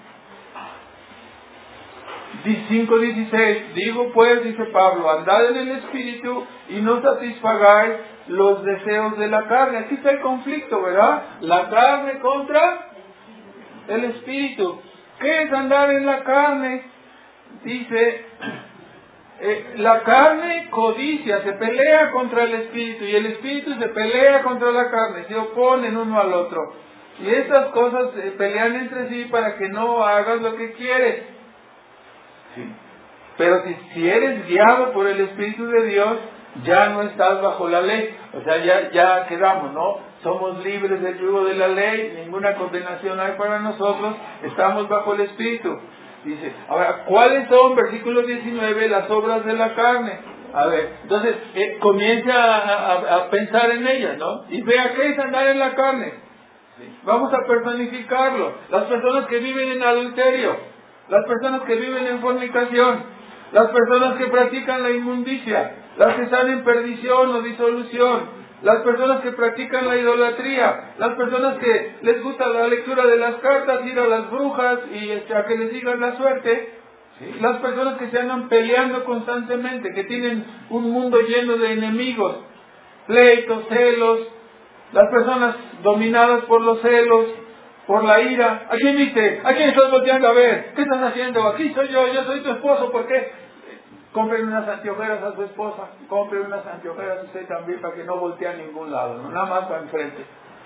cinco dieciséis, digo pues, dice Pablo, andad en el Espíritu y no satisfagáis los deseos de la carne. Aquí está el conflicto, ¿verdad? La carne contra el Espíritu. ¿Qué es andar en la carne? Dice, eh, la carne codicia, se pelea contra el Espíritu, y el Espíritu se pelea contra la carne, se oponen uno al otro. Y estas cosas eh, pelean entre sí para que no hagas lo que quieres. Sí. Pero si, si eres guiado por el Espíritu de Dios, ya no estás bajo la ley. O sea, ya, ya quedamos, ¿no? Somos libres del yugo de la ley, ninguna condenación hay para nosotros, estamos bajo el Espíritu. Dice, ahora, ¿cuáles son, versículo diecinueve, las obras de la carne? A ver, entonces, eh, comienza a, a, a pensar en ellas, ¿no? Y vea qué es andar en la carne. Sí. Vamos a personificarlo. Las personas que viven en adulterio, las personas que viven en fornicación, las personas que practican la inmundicia, las que están en perdición o disolución, las personas que practican la idolatría, las personas que les gusta la lectura de las cartas, ir a las brujas y este, a que les digan la suerte, ¿sí? Las personas que se andan peleando constantemente, que tienen un mundo lleno de enemigos, pleitos, celos, las personas dominadas por los celos, por la ira. ¿A quién viste? ¿A quién estás volteando a ver? ¿Qué estás haciendo? Aquí soy yo, yo soy tu esposo, ¿por qué? Compren unas anteojeras a su esposa, compren unas anteojeras a usted también para que no voltee a ningún lado, ¿no? Nada más para enfrente.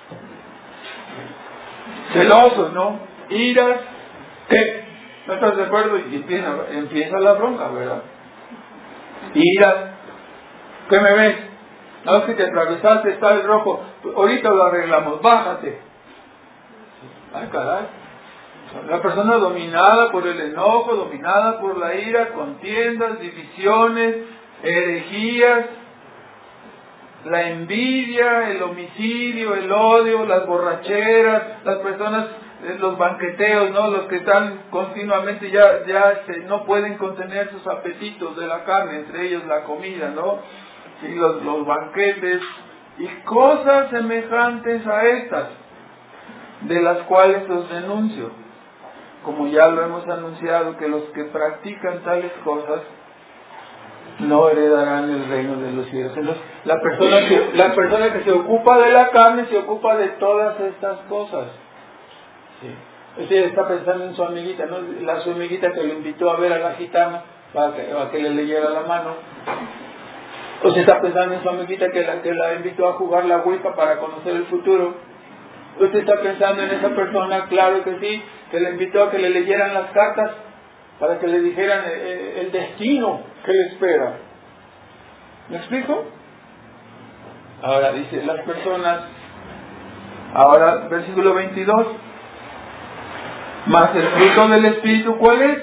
Celosos, ¿no? Iras, ¿qué? ¿No estás de acuerdo? Y empieza, empieza la bronca, ¿verdad? Iras, ¿qué me ves? No, es que te atravesaste, está el rojo, ahorita lo arreglamos, bájate. Ay, caray. La persona dominada por el enojo, dominada por la ira, contiendas, divisiones, herejías, la envidia, el homicidio, el odio, las borracheras, las personas, los banqueteos, ¿no? Los que están continuamente ya, ya este, no pueden contener sus apetitos de la carne, entre ellos la comida, ¿no? Sí, los, los banquetes y cosas semejantes a estas, de las cuales os denuncio. Como ya lo hemos anunciado, que los que practican tales cosas no heredarán el reino de los cielos. Entonces, la persona que, la persona que se ocupa de la carne se ocupa de todas estas cosas. Sí. Usted está pensando en su amiguita, ¿no? La su amiguita que le invitó a ver a la gitana para que, para que le leyera la mano. O se está pensando en su amiguita que la, que la invitó a jugar la Ouija para conocer el futuro. Usted está pensando en esa persona, claro que sí, que le invitó a que le leyeran las cartas para que le dijeran el, el destino que le espera. ¿Me explico? Ahora dice, las personas, ahora versículo veintidós, más el fruto del Espíritu, ¿cuál es?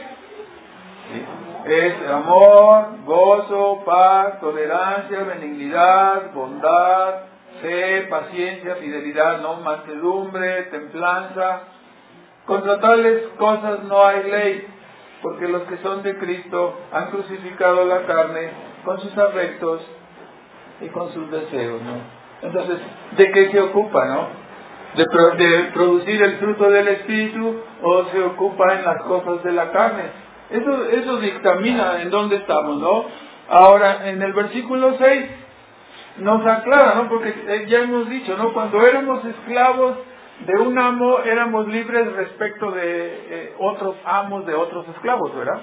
Es amor, gozo, paz, tolerancia, benignidad, bondad, fe, paciencia, fidelidad, no mansedumbre, templanza. Contra tales cosas no hay ley, porque los que son de Cristo han crucificado la carne con sus afectos y con sus deseos, ¿no? Entonces, ¿de qué se ocupa, no? ¿De, pro, de producir el fruto del Espíritu o se ocupa en las cosas de la carne? Eso, eso dictamina en dónde estamos, ¿no? Ahora, en el versículo seis nos aclara, ¿no? Porque ya hemos dicho, ¿no? Cuando éramos esclavos de un amo, éramos libres respecto de eh, otros amos de otros esclavos, ¿verdad?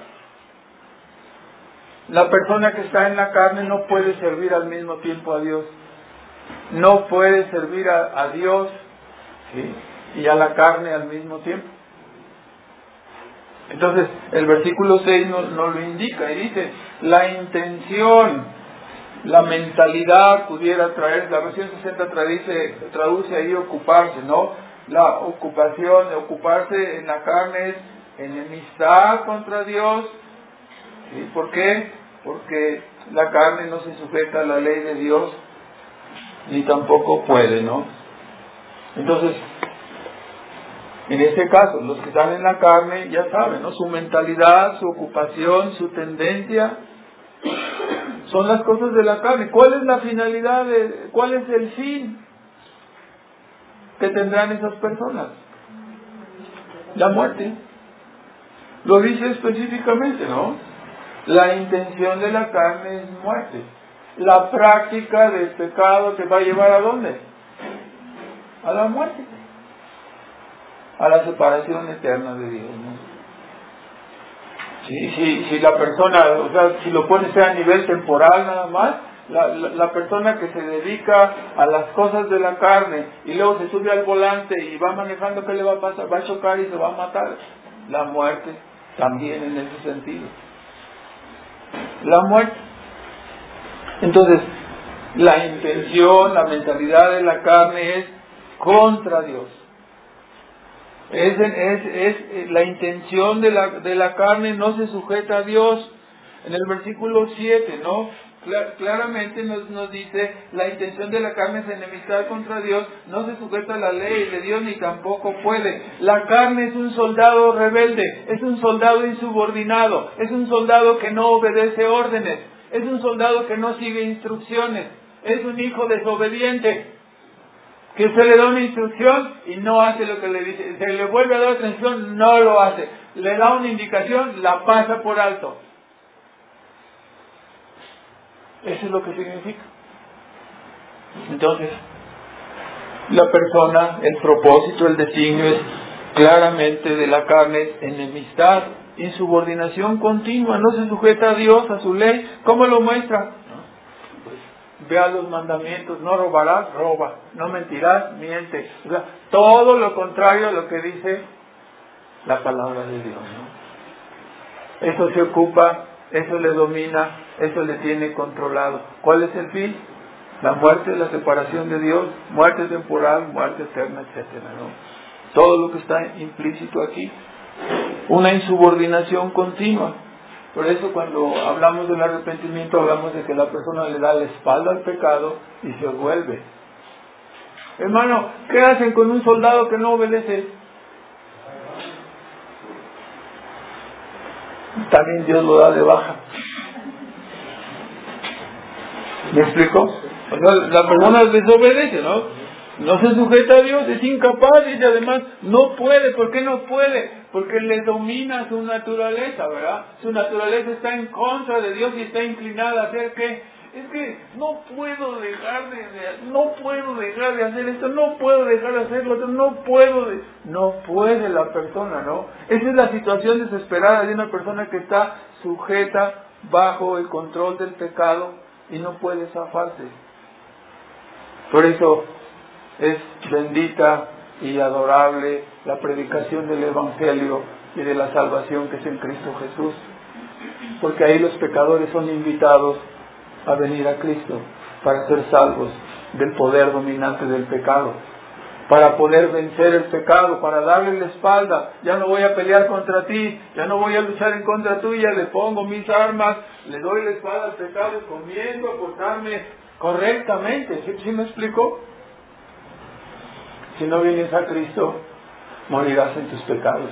La persona que está en la carne no puede servir al mismo tiempo a Dios. No puede servir a, a Dios, ¿sí?, y a la carne al mismo tiempo. Entonces, el versículo seis nos, nos lo indica y dice, la intención, la mentalidad pudiera traer, la versión sesenta traduce, traduce ahí ocuparse, ¿no? La ocupación, de ocuparse en la carne es enemistad contra Dios. ¿Sí? ¿Por qué? Porque la carne no se sujeta a la ley de Dios. ni tampoco puede, ¿no? Entonces, en este caso, los que están en la carne ya saben, ¿no? Su mentalidad, su ocupación, su tendencia son las cosas de la carne. ¿Cuál es la finalidad? De, ¿Cuál es el fin que tendrán esas personas? La muerte. Lo dice específicamente, ¿no? La intención de la carne es muerte. La práctica del pecado te va a llevar ¿a dónde? A la muerte. A la separación eterna de Dios, ¿no? Sí, sí, si la persona, o sea, si lo pones a nivel temporal nada más, la, la, la persona que se dedica a las cosas de la carne y luego se sube al volante y va manejando, ¿qué le va a pasar? Va a chocar y se va a matar. La muerte también en ese sentido. La muerte. Entonces, la intención, la mentalidad de la carne es contra Dios. Es, es, es la intención de la, de la carne no se sujeta a Dios. En el versículo siete, ¿no? Cla- claramente nos, nos dice, la intención de la carne es enemistad contra Dios, no se sujeta a la ley de Dios ni tampoco puede. La carne es un soldado rebelde, es un soldado insubordinado, es un soldado que no obedece órdenes, es un soldado que no sigue instrucciones, es un hijo desobediente, que se le da una instrucción y no hace lo que le dice, se le vuelve a dar otra instrucción, no lo hace, le da una indicación, la pasa por alto. Eso es lo que significa. Entonces, la persona, el propósito, el designio es claramente de la carne, enemistad, insubordinación continua, no se sujeta a Dios, a su ley. ¿Cómo lo muestra? Vea los mandamientos, no robarás, roba, no mentirás, miente. O sea, todo lo contrario a lo que dice la palabra de Dios, ¿no? Eso se ocupa, eso le domina, eso le tiene controlado. ¿Cuál es el fin? La muerte, la separación de Dios, muerte temporal, muerte eterna, etcétera, ¿no? Todo lo que está implícito aquí. Una insubordinación continua. Por eso cuando hablamos del arrepentimiento hablamos de que la persona le da la espalda al pecado y se vuelve. Hermano, ¿qué hacen con un soldado que no obedece? También Dios lo da de baja. ¿Me explico? O sea, la persona desobedece, ¿no? No se sujeta a Dios, es incapaz y además no puede. ¿Por qué no puede? Porque le domina su naturaleza, ¿verdad? Su naturaleza está en contra de Dios y está inclinada a hacer ¿qué? Es que no puedo dejar de, de no puedo dejar de hacer esto, no puedo dejar de hacer lo otro, no puedo de, no puede la persona, ¿no? Esa es la situación desesperada de una persona que está sujeta bajo el control del pecado y no puede zafarse. Por eso es bendita y adorable la predicación del Evangelio y de la salvación que es en Cristo Jesús, porque ahí los pecadores son invitados a venir a Cristo para ser salvos del poder dominante del pecado, para poder vencer el pecado, para darle la espalda. Ya no voy a pelear contra ti, ya no voy a luchar en contra tuya, le pongo mis armas, le doy la espalda al pecado y comienzo a portarme correctamente. ¿Sí, sí me explico? Si no vienes a Cristo, morirás en tus pecados.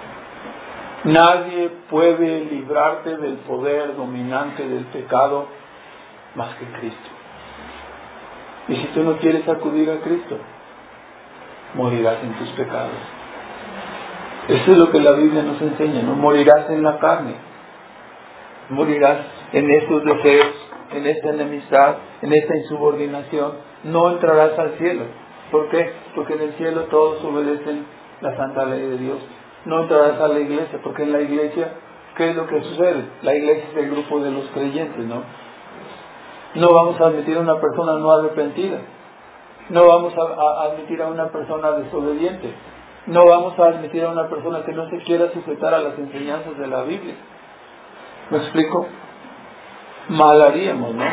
Nadie puede librarte del poder dominante del pecado más que Cristo. Y si tú no quieres acudir a Cristo, morirás en tus pecados. Eso es lo que la Biblia nos enseña, no morirás en la carne, morirás en estos deseos, en esta enemistad, en esta insubordinación, no entrarás al cielo. ¿Por qué? Porque en el cielo todos obedecen la santa ley de Dios. No entrarás a la iglesia, porque en la iglesia, ¿qué es lo que sucede? La iglesia es el grupo de los creyentes, ¿no? No vamos a admitir a una persona no arrepentida. No vamos a, a admitir a una persona desobediente. No vamos a admitir a una persona que no se quiera sujetar a las enseñanzas de la Biblia. ¿Me explico? Mal haríamos, ¿no?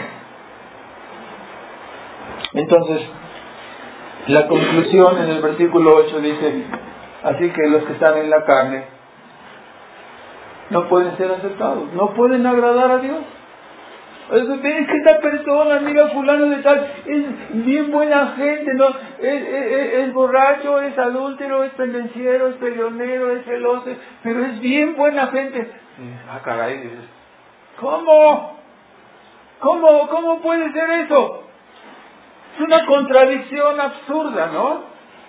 Entonces, la conclusión en el versículo ocho dice, así que los que están en la carne no pueden ser aceptados, no pueden agradar a Dios. Ves que esta persona, mira fulano de tal, es bien buena gente, ¿no? Es, es, es borracho, es adúltero, es pendenciero, es peleonero, es celoso, pero es bien buena gente. Ah, caray, dices, ¿cómo? ¿Cómo? ¿Cómo puede ser eso? Es una contradicción absurda, ¿no?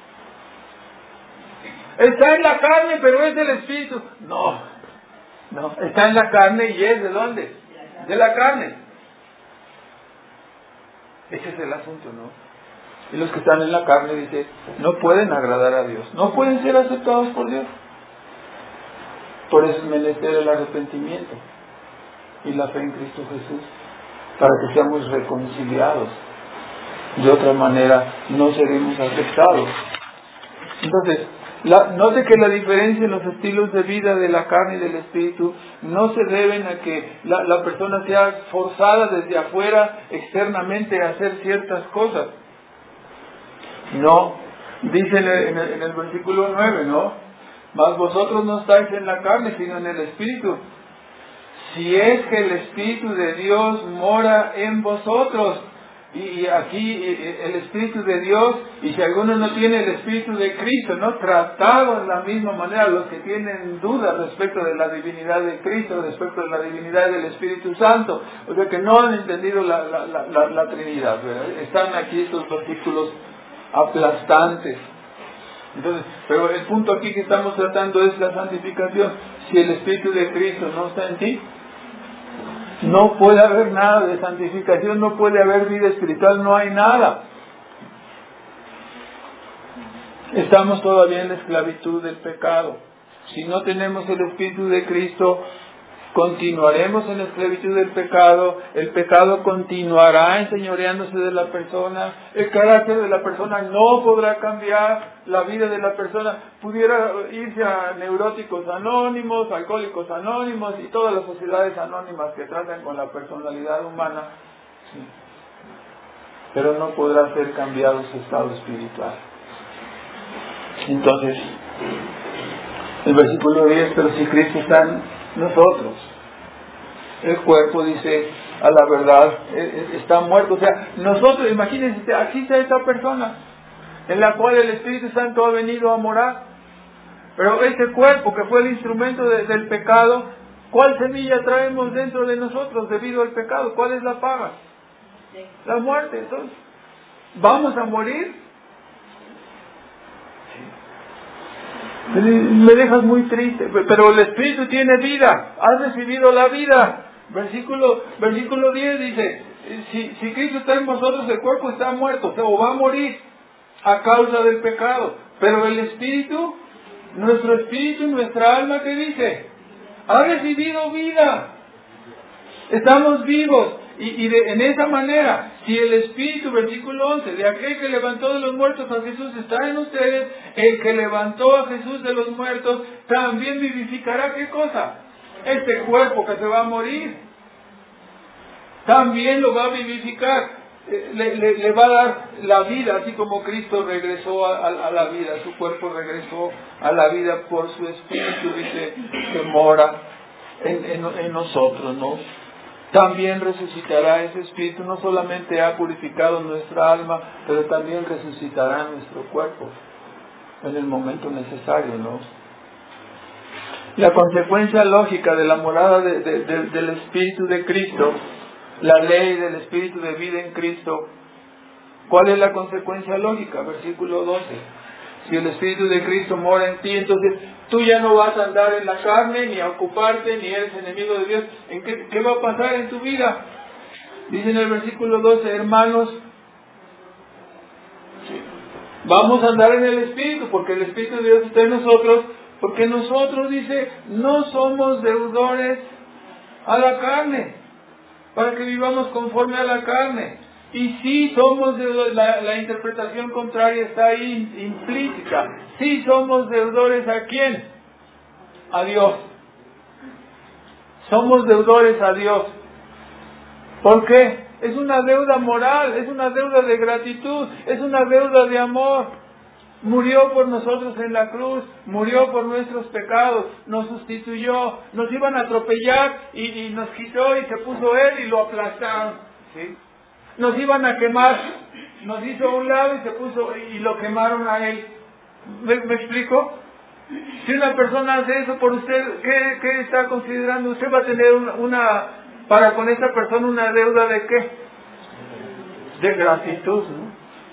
Está en la carne, pero es del Espíritu. No, no, está en la carne y es ¿de dónde? De la carne. Ese es el asunto, ¿no? Y los que están en la carne, dice, no pueden agradar a Dios, no pueden ser aceptados por Dios. Por eso es menester el arrepentimiento y la fe en Cristo Jesús, para que seamos reconciliados. De otra manera, no seremos aceptados. Entonces, la, note que la diferencia en los estilos de vida de la carne y del espíritu no se deben a que la, la persona sea forzada desde afuera, externamente, a hacer ciertas cosas. No, dice en el, en el, en el versículo nueve, ¿no? Mas vosotros no estáis en la carne, sino en el espíritu. Si es que el Espíritu de Dios mora en vosotros. Y aquí el Espíritu de Dios, y si alguno no tiene el Espíritu de Cristo, no tratado de la misma manera los que tienen dudas respecto de la divinidad de Cristo, respecto de la divinidad del Espíritu Santo, o sea que no han entendido la, la, la, la, la Trinidad, ¿verdad? Están aquí estos versículos aplastantes. Entonces, pero el punto aquí que estamos tratando es la santificación. Si el Espíritu de Cristo no está en ti, no puede haber nada de santificación, no puede haber vida espiritual, no hay nada. Estamos todavía en la esclavitud del pecado. Si no tenemos el Espíritu de Cristo, continuaremos en la esclavitud del pecado, el pecado continuará enseñoreándose de la persona, el carácter de la persona no podrá cambiar, la vida de la persona pudiera irse a neuróticos anónimos, alcohólicos anónimos y todas las sociedades anónimas que tratan con la personalidad humana, sí. Pero no podrá ser cambiado su estado espiritual. Entonces, el versículo diez, pero si Cristo está en nosotros, el cuerpo, dice, a la verdad, está muerto. O sea, nosotros, imagínense, aquí está esta persona, en la cual el Espíritu Santo ha venido a morar. Pero este cuerpo, que fue el instrumento de, del pecado, ¿cuál semilla traemos dentro de nosotros debido al pecado? ¿Cuál es la paga? La muerte. Entonces, ¿vamos a morir? Me dejas muy triste, pero el Espíritu tiene vida, has recibido la vida. Versículo, versículo diez dice, si, si Cristo está en vosotros, el cuerpo está muerto, o sea, o va a morir a causa del pecado. Pero el Espíritu, nuestro Espíritu, nuestra alma, ¿qué dice? Ha recibido vida. Estamos vivos. Y, y de, en esa manera, si el Espíritu, versículo once, de aquel que levantó de los muertos a Jesús está en ustedes, el que levantó a Jesús de los muertos también vivificará, ¿qué cosa? Este cuerpo que se va a morir, también lo va a vivificar, le, le, le va a dar la vida, así como Cristo regresó a, a, a la vida, su cuerpo regresó a la vida por su Espíritu, dice, que mora en, en, en nosotros, ¿no? También resucitará ese Espíritu, no solamente ha purificado nuestra alma, pero también resucitará nuestro cuerpo en el momento necesario, ¿no? La consecuencia lógica de la morada de, de, de, del Espíritu de Cristo, la ley del Espíritu de vida en Cristo, ¿cuál es la consecuencia lógica? Versículo doce. Si el Espíritu de Cristo mora en ti, entonces tú ya no vas a andar en la carne, ni a ocuparte, ni eres enemigo de Dios. ¿En qué, qué va a pasar en tu vida? Dice en el versículo doce, hermanos, vamos a andar en el Espíritu, porque el Espíritu de Dios está en nosotros, porque nosotros, dice, no somos deudores a la carne, para que vivamos conforme a la carne. Y sí somos deudores, la, la interpretación contraria está ahí implícita. Sí somos deudores, ¿a quién? A Dios. Somos deudores a Dios. ¿Por qué? Es una deuda moral, es una deuda de gratitud, es una deuda de amor. murió por nosotros en la cruz, murió por nuestros pecados, nos sustituyó, nos iban a atropellar y, y nos quitó y se puso Él y lo aplastaron, ¿sí? Nos iban a quemar, nos hizo a un lado y se puso y lo quemaron a Él. ¿Me, me explico? Si una persona hace eso por usted, ¿qué, qué está considerando? Usted va a tener una, una, para con esa persona una deuda de ¿qué? De gratitud, ¿no?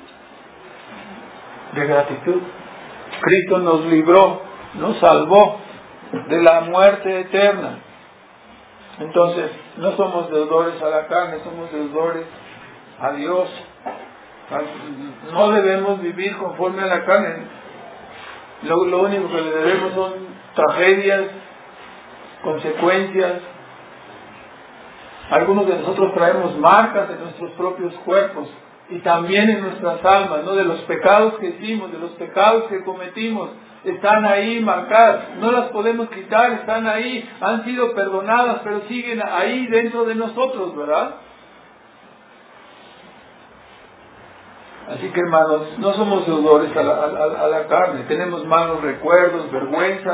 De gratitud. Cristo nos libró, nos salvó de la muerte eterna. Entonces, no somos deudores a la carne, somos deudores a Dios. No debemos vivir conforme a la carne. Lo, lo único que le debemos son tragedias, consecuencias. Algunos de nosotros traemos marcas en nuestros propios cuerpos y también en nuestras almas, ¿no? De los pecados que hicimos, de los pecados que cometimos, están ahí marcadas, no las podemos quitar, están ahí, han sido perdonadas, pero siguen ahí dentro de nosotros, ¿verdad? Así que, hermanos, no somos deudores a la, a, a la carne, tenemos malos recuerdos, vergüenzas,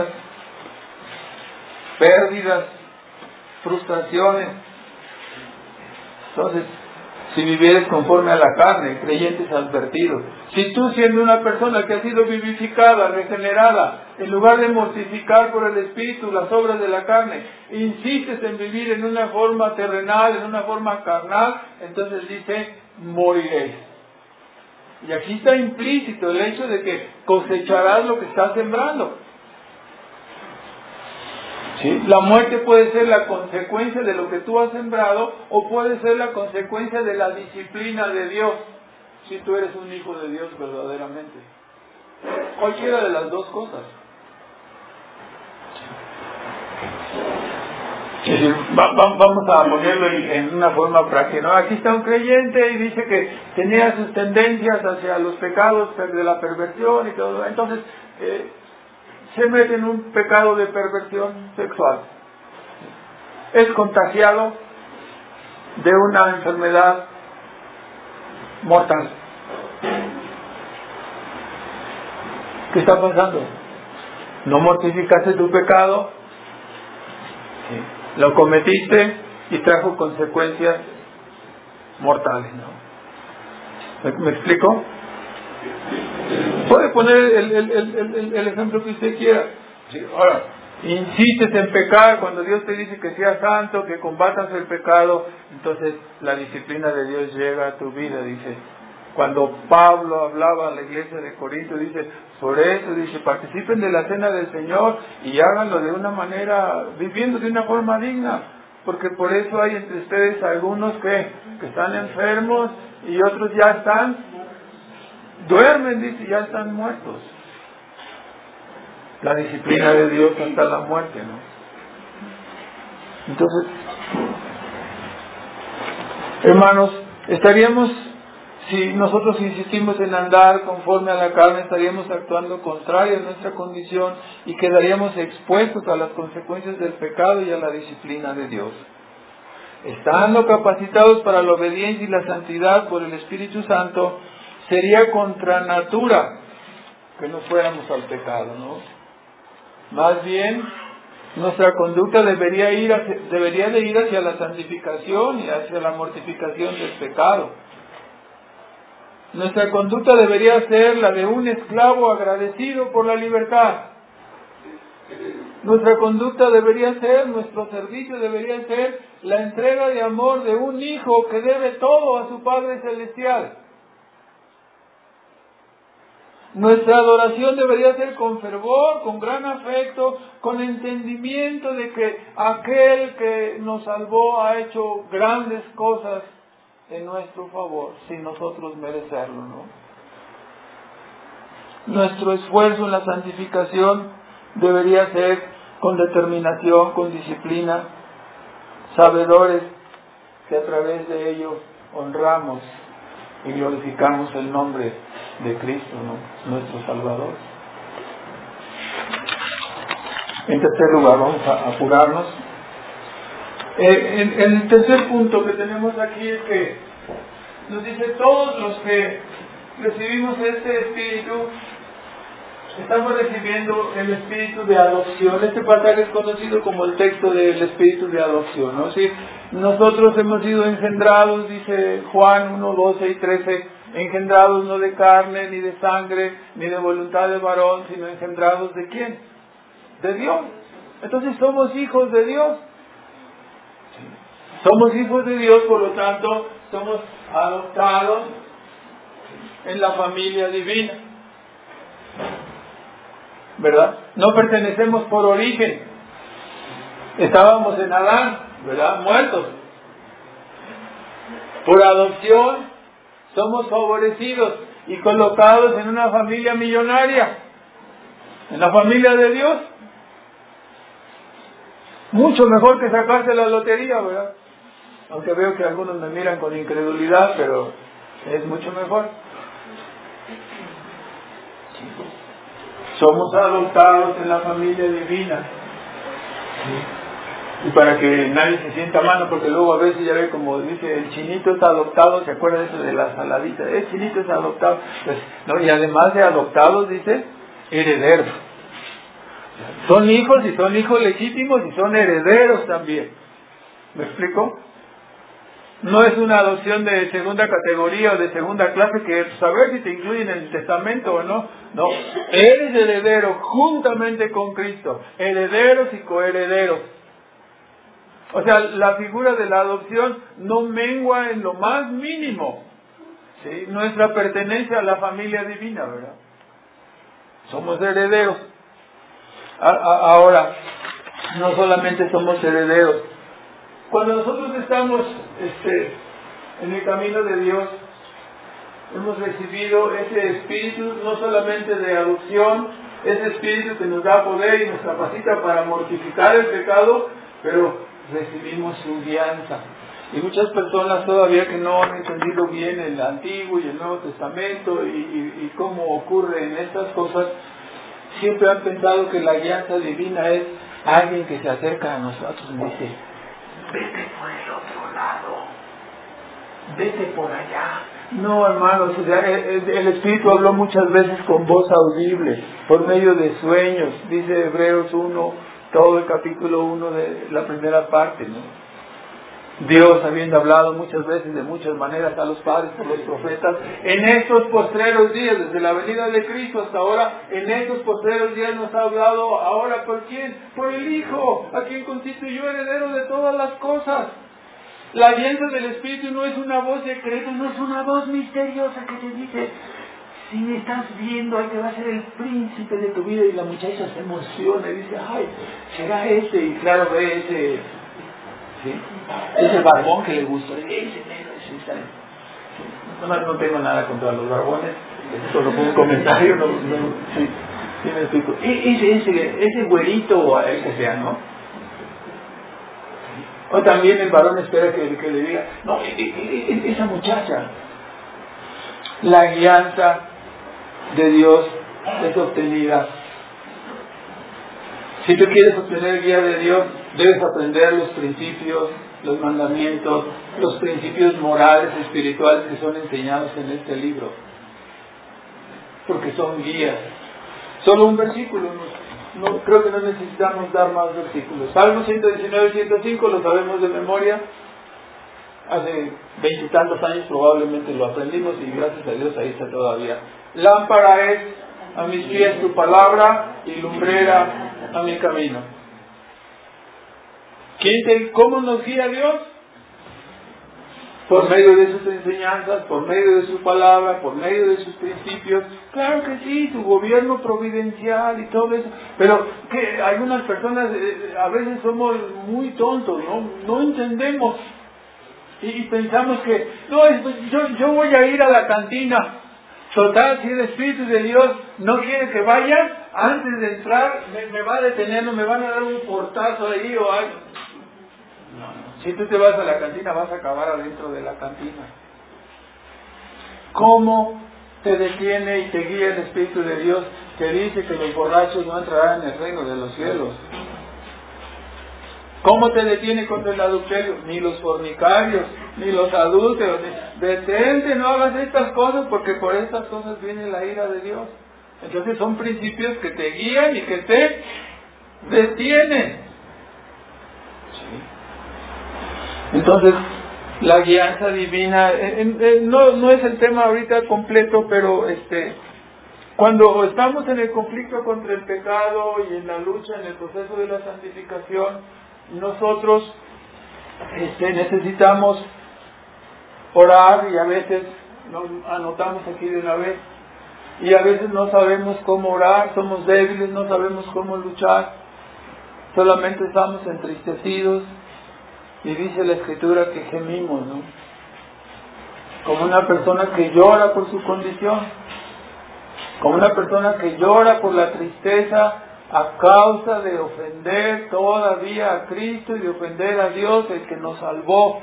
pérdidas, frustraciones. Entonces, si vivieres conforme a la carne, creyente es advertido. Si tú, siendo una persona que ha sido vivificada, regenerada, en lugar de mortificar por el Espíritu las obras de la carne, insistes en vivir en una forma terrenal, en una forma carnal, entonces dice, moriréis. Y aquí está implícito el hecho de que cosecharás lo que estás sembrando. ¿Sí? La muerte puede ser la consecuencia de lo que tú has sembrado o puede ser la consecuencia de la disciplina de Dios, si tú eres un hijo de Dios verdaderamente. Cualquiera de las dos cosas. Es decir, va, va, vamos a ponerlo en, en una forma práctica, ¿no? Aquí está un creyente y dice que tenía sus tendencias hacia los pecados de la perversión y todo. Entonces, eh, se mete en un pecado de perversión sexual. Es contagiado de una enfermedad mortal. ¿Qué está pasando? No mortificaste tu pecado, sí, lo cometiste y trajo consecuencias mortales, ¿no? ¿Me, me explico? Puede poner el, el, el, el, el ejemplo que usted quiera. Sí, ahora, insistes en pecar cuando Dios te dice que seas santo, que combatas el pecado, entonces la disciplina de Dios llega a tu vida, dice. Cuando Pablo hablaba a la iglesia de Corinto, dice, por eso, dice, participen de la cena del Señor y háganlo de una manera, viviendo de una forma digna, porque por eso hay entre ustedes algunos que, que están enfermos y otros ya están, duermen, dice, ya están muertos. La disciplina de Dios hasta la muerte, ¿no? Entonces, hermanos, estaríamos, si nosotros insistimos en andar conforme a la carne, estaríamos actuando contrario a nuestra condición y quedaríamos expuestos a las consecuencias del pecado y a la disciplina de Dios. Estando capacitados para la obediencia y la santidad por el Espíritu Santo, sería contra natura que no fuéramos al pecado, ¿no? Más bien, nuestra conducta debería ir hacia, debería de ir hacia la santificación y hacia la mortificación del pecado. Nuestra conducta debería ser la de un esclavo agradecido por la libertad. Nuestra conducta debería ser, nuestro servicio debería ser la entrega de amor de un hijo que debe todo a su Padre Celestial. Nuestra adoración debería ser con fervor, con gran afecto, con entendimiento de que aquel que nos salvó ha hecho grandes cosas en nuestro favor, sin nosotros merecerlo, ¿no? Nuestro esfuerzo en la santificación debería ser con determinación, con disciplina, sabedores que a través de ello honramos y glorificamos el nombre de Cristo, ¿no? Nuestro Salvador. En tercer lugar, vamos a apurarnos. Eh, en, en el tercer punto que tenemos aquí es que nos dice, todos los que recibimos este Espíritu estamos recibiendo el espíritu de adopción. Este pasaje es conocido como el texto del espíritu de adopción, ¿no? Sí, nosotros hemos sido engendrados, dice Juan uno, doce y trece, engendrados no de carne, ni de sangre, ni de voluntad de varón, sino engendrados ¿de quién? De Dios. Entonces somos hijos de Dios. Somos hijos de Dios, por lo tanto, somos adoptados en la familia divina. ¿Verdad? No pertenecemos por origen. Estábamos en Adán, ¿verdad? Muertos. Por adopción, somos favorecidos y colocados en una familia millonaria. En la familia de Dios. Mucho mejor que sacarse la lotería, ¿verdad? Aunque veo que algunos me miran con incredulidad, pero es mucho mejor. Somos adoptados en la familia divina. Y para que nadie se sienta mal, porque luego a veces ya ve como dice, el chinito es adoptado, ¿se acuerda de eso de la saladita? El chinito es adoptado. Pues, ¿no? Y además de adoptados, dice, herederos. Son hijos y son hijos legítimos y son herederos también. ¿Me explico? No es una adopción de segunda categoría o de segunda clase que saber si te incluyen en el testamento o no. No, eres heredero juntamente con Cristo, herederos y coherederos. O sea, la figura de la adopción no mengua en lo más mínimo, ¿sí?, nuestra pertenencia a la familia divina, ¿verdad? Somos herederos. A, a, ahora, no solamente somos herederos. Cuando nosotros estamos este, en el camino de Dios, hemos recibido ese espíritu no solamente de adopción, ese espíritu que nos da poder y nos capacita para mortificar el pecado, pero recibimos su guianza. Y muchas personas todavía que no han entendido bien el Antiguo y el Nuevo Testamento y, y, y cómo ocurren estas cosas, siempre han pensado que la guianza divina es alguien que se acerca a nosotros y dice, vete por el otro lado, vete por allá. No, hermanos, o sea, el, el Espíritu habló muchas veces con voz audible, por medio de sueños, dice Hebreos uno, todo el capítulo uno de la primera parte, ¿no? Dios, habiendo hablado muchas veces de muchas maneras a los padres por los profetas, en estos postreros días, desde la venida de Cristo hasta ahora, en estos postreros días nos ha hablado ahora por quién, por el Hijo, a quien constituyó heredero de todas las cosas. La alianza del Espíritu no es una voz secreta, no es una voz misteriosa que te dice, si me estás viendo, al que va a ser el príncipe de tu vida, y la muchacha se emociona y dice, ay, será ese, y claro, ve ese, ¿sí?, ese barbón que le gusta, ese negro, ese está. No, no tengo nada contra los barbones, solo fue un comentario, no, no, sí, sí me explico. Ese, ese, ese güerito o el que sea, ¿no? O también el varón espera que, que le diga, no, esa muchacha. La guianza de Dios es obtenida. Si tú quieres obtener guía de Dios, debes aprender los principios, los mandamientos, los principios morales, espirituales que son enseñados en este libro. Porque son guías. Solo un versículo, no, no, creo que no necesitamos dar más versículos. Salmo ciento diecinueve, ciento cinco, lo sabemos de memoria. Hace veintitantos años probablemente lo aprendimos y gracias a Dios ahí está todavía. Lámpara es a mis pies tu palabra y lumbrera a mi camino. ¿Quién te, ¿Cómo nos guía Dios? Por medio de sus enseñanzas, por medio de su palabra, por medio de sus principios. Claro que sí, su gobierno providencial y todo eso. Pero que algunas personas eh, a veces somos muy tontos, ¿no? No entendemos. Y, y pensamos que, no, pues yo, yo voy a ir a la cantina. Total, si el Espíritu de Dios no quiere que vaya, antes de entrar me, me va a detener, no me van a dar un portazo ahí o algo. No, no. Si tú te vas a la cantina, vas a acabar adentro de la cantina. ¿Cómo te detiene y te guía el Espíritu de Dios que dice que los borrachos no entrarán en el reino de los cielos? ¿Cómo te detiene contra el adulterio? Ni los fornicarios, ni los adúlteros. Ni... Detente, no hagas estas cosas porque por estas cosas viene la ira de Dios. Entonces son principios que te guían y que te detienen. ¿Sí? Entonces, la guianza divina, en, en, no, no es el tema ahorita completo, pero este, cuando estamos en el conflicto contra el pecado y en la lucha, en el proceso de la santificación, nosotros este, necesitamos orar, y a veces nos anotamos aquí de una vez, y a veces no sabemos cómo orar, somos débiles, no sabemos cómo luchar, solamente estamos entristecidos, y dice la Escritura que gemimos, ¿no? Como una persona que llora por su condición, como una persona que llora por la tristeza a causa de ofender todavía a Cristo y de ofender a Dios, el que nos salvó.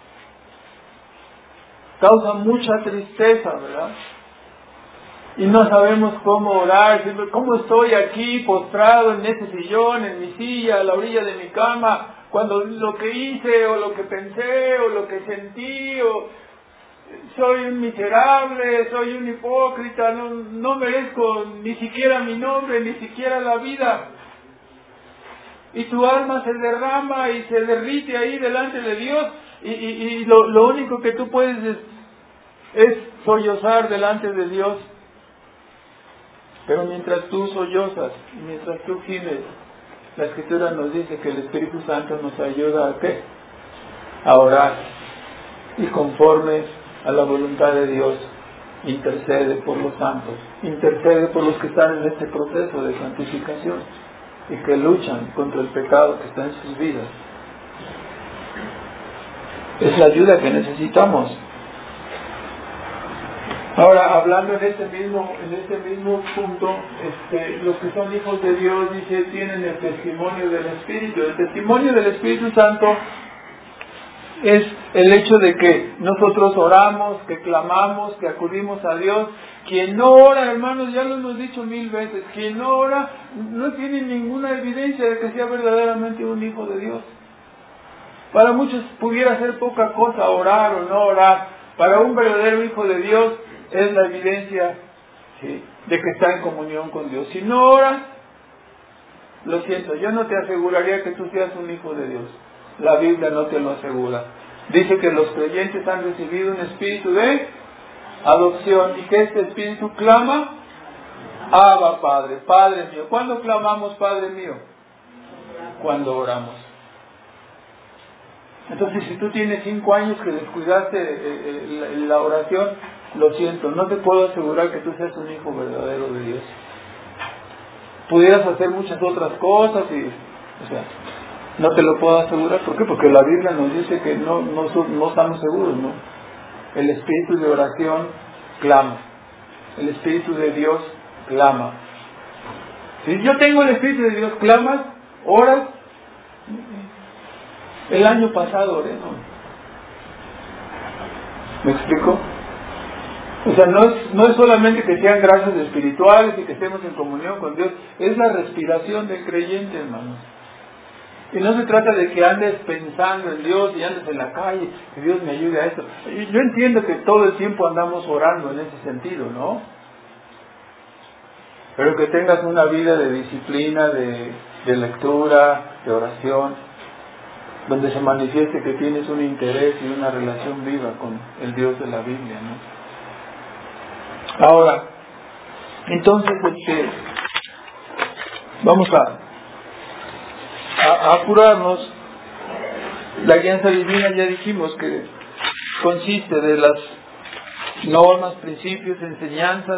Causa mucha tristeza, ¿verdad? Y no sabemos cómo orar, cómo estoy aquí postrado en ese sillón, en mi silla, a la orilla de mi cama, cuando lo que hice o lo que pensé o lo que sentí, o soy un miserable, soy un hipócrita, no, no merezco ni siquiera mi nombre, ni siquiera la vida. Y tu alma se derrama y se derrite ahí delante de Dios, y, y, y lo, lo único que tú puedes es, es sollozar delante de Dios. Pero mientras tú sollozas, mientras tú gimes, la Escritura nos dice que el Espíritu Santo nos ayuda a ¿qué? A orar. Y conforme a la voluntad de Dios, intercede por los santos, intercede por los que están en este proceso de santificación y que luchan contra el pecado que está en sus vidas. Es la ayuda que necesitamos. Ahora, hablando en este mismo, en este mismo punto, este, los que son hijos de Dios, dice, tienen el testimonio del Espíritu. El testimonio del Espíritu Santo es el hecho de que nosotros oramos, que clamamos, que acudimos a Dios. Quien no ora, hermanos, ya lo hemos dicho mil veces, quien no ora no tiene ninguna evidencia de que sea verdaderamente un hijo de Dios. Para muchos pudiera ser poca cosa orar o no orar. Para un verdadero hijo de Dios es la evidencia, ¿sí?, de que está en comunión con Dios. Si no oras, lo siento, yo no te aseguraría que tú seas un hijo de Dios. La Biblia no te lo asegura. Dice que los creyentes han recibido un espíritu de adopción y que este espíritu clama, Abba, Padre, Padre mío. ¿Cuándo clamamos, Padre mío? Cuando oramos. Entonces, si tú tienes cinco años que descuidaste eh, eh, la oración, lo siento, no te puedo asegurar que tú seas un hijo verdadero de Dios. Pudieras hacer muchas otras cosas y, o sea, no te lo puedo asegurar. ¿Por qué? Porque la Biblia nos dice que no, no, no estamos seguros, ¿no? El espíritu de oración clama. El espíritu de Dios clama. Si yo tengo el espíritu de Dios, clamas, oras. El año pasado oré, ¿no? ¿Me explico? O sea, no es, no es solamente que sean gracias espirituales y que estemos en comunión con Dios, es la respiración del creyente, hermanos. Y no se trata de que andes pensando en Dios y andes en la calle, que Dios me ayude a esto. Y yo entiendo que todo el tiempo andamos orando en ese sentido, ¿no? Pero que tengas una vida de disciplina, de, de lectura, de oración, donde se manifieste que tienes un interés y una relación viva con el Dios de la Biblia, ¿no? Ahora, entonces, este, vamos a, a, a apurarnos. La guianza divina, ya dijimos que consiste de las normas, principios, enseñanzas.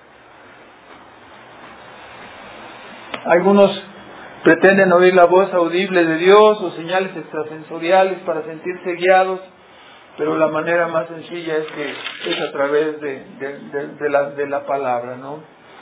Algunos pretenden oír la voz audible de Dios o señales extrasensoriales para sentirse guiados, pero la manera más sencilla es que es a través de, de, de, de, la, de la palabra, ¿no?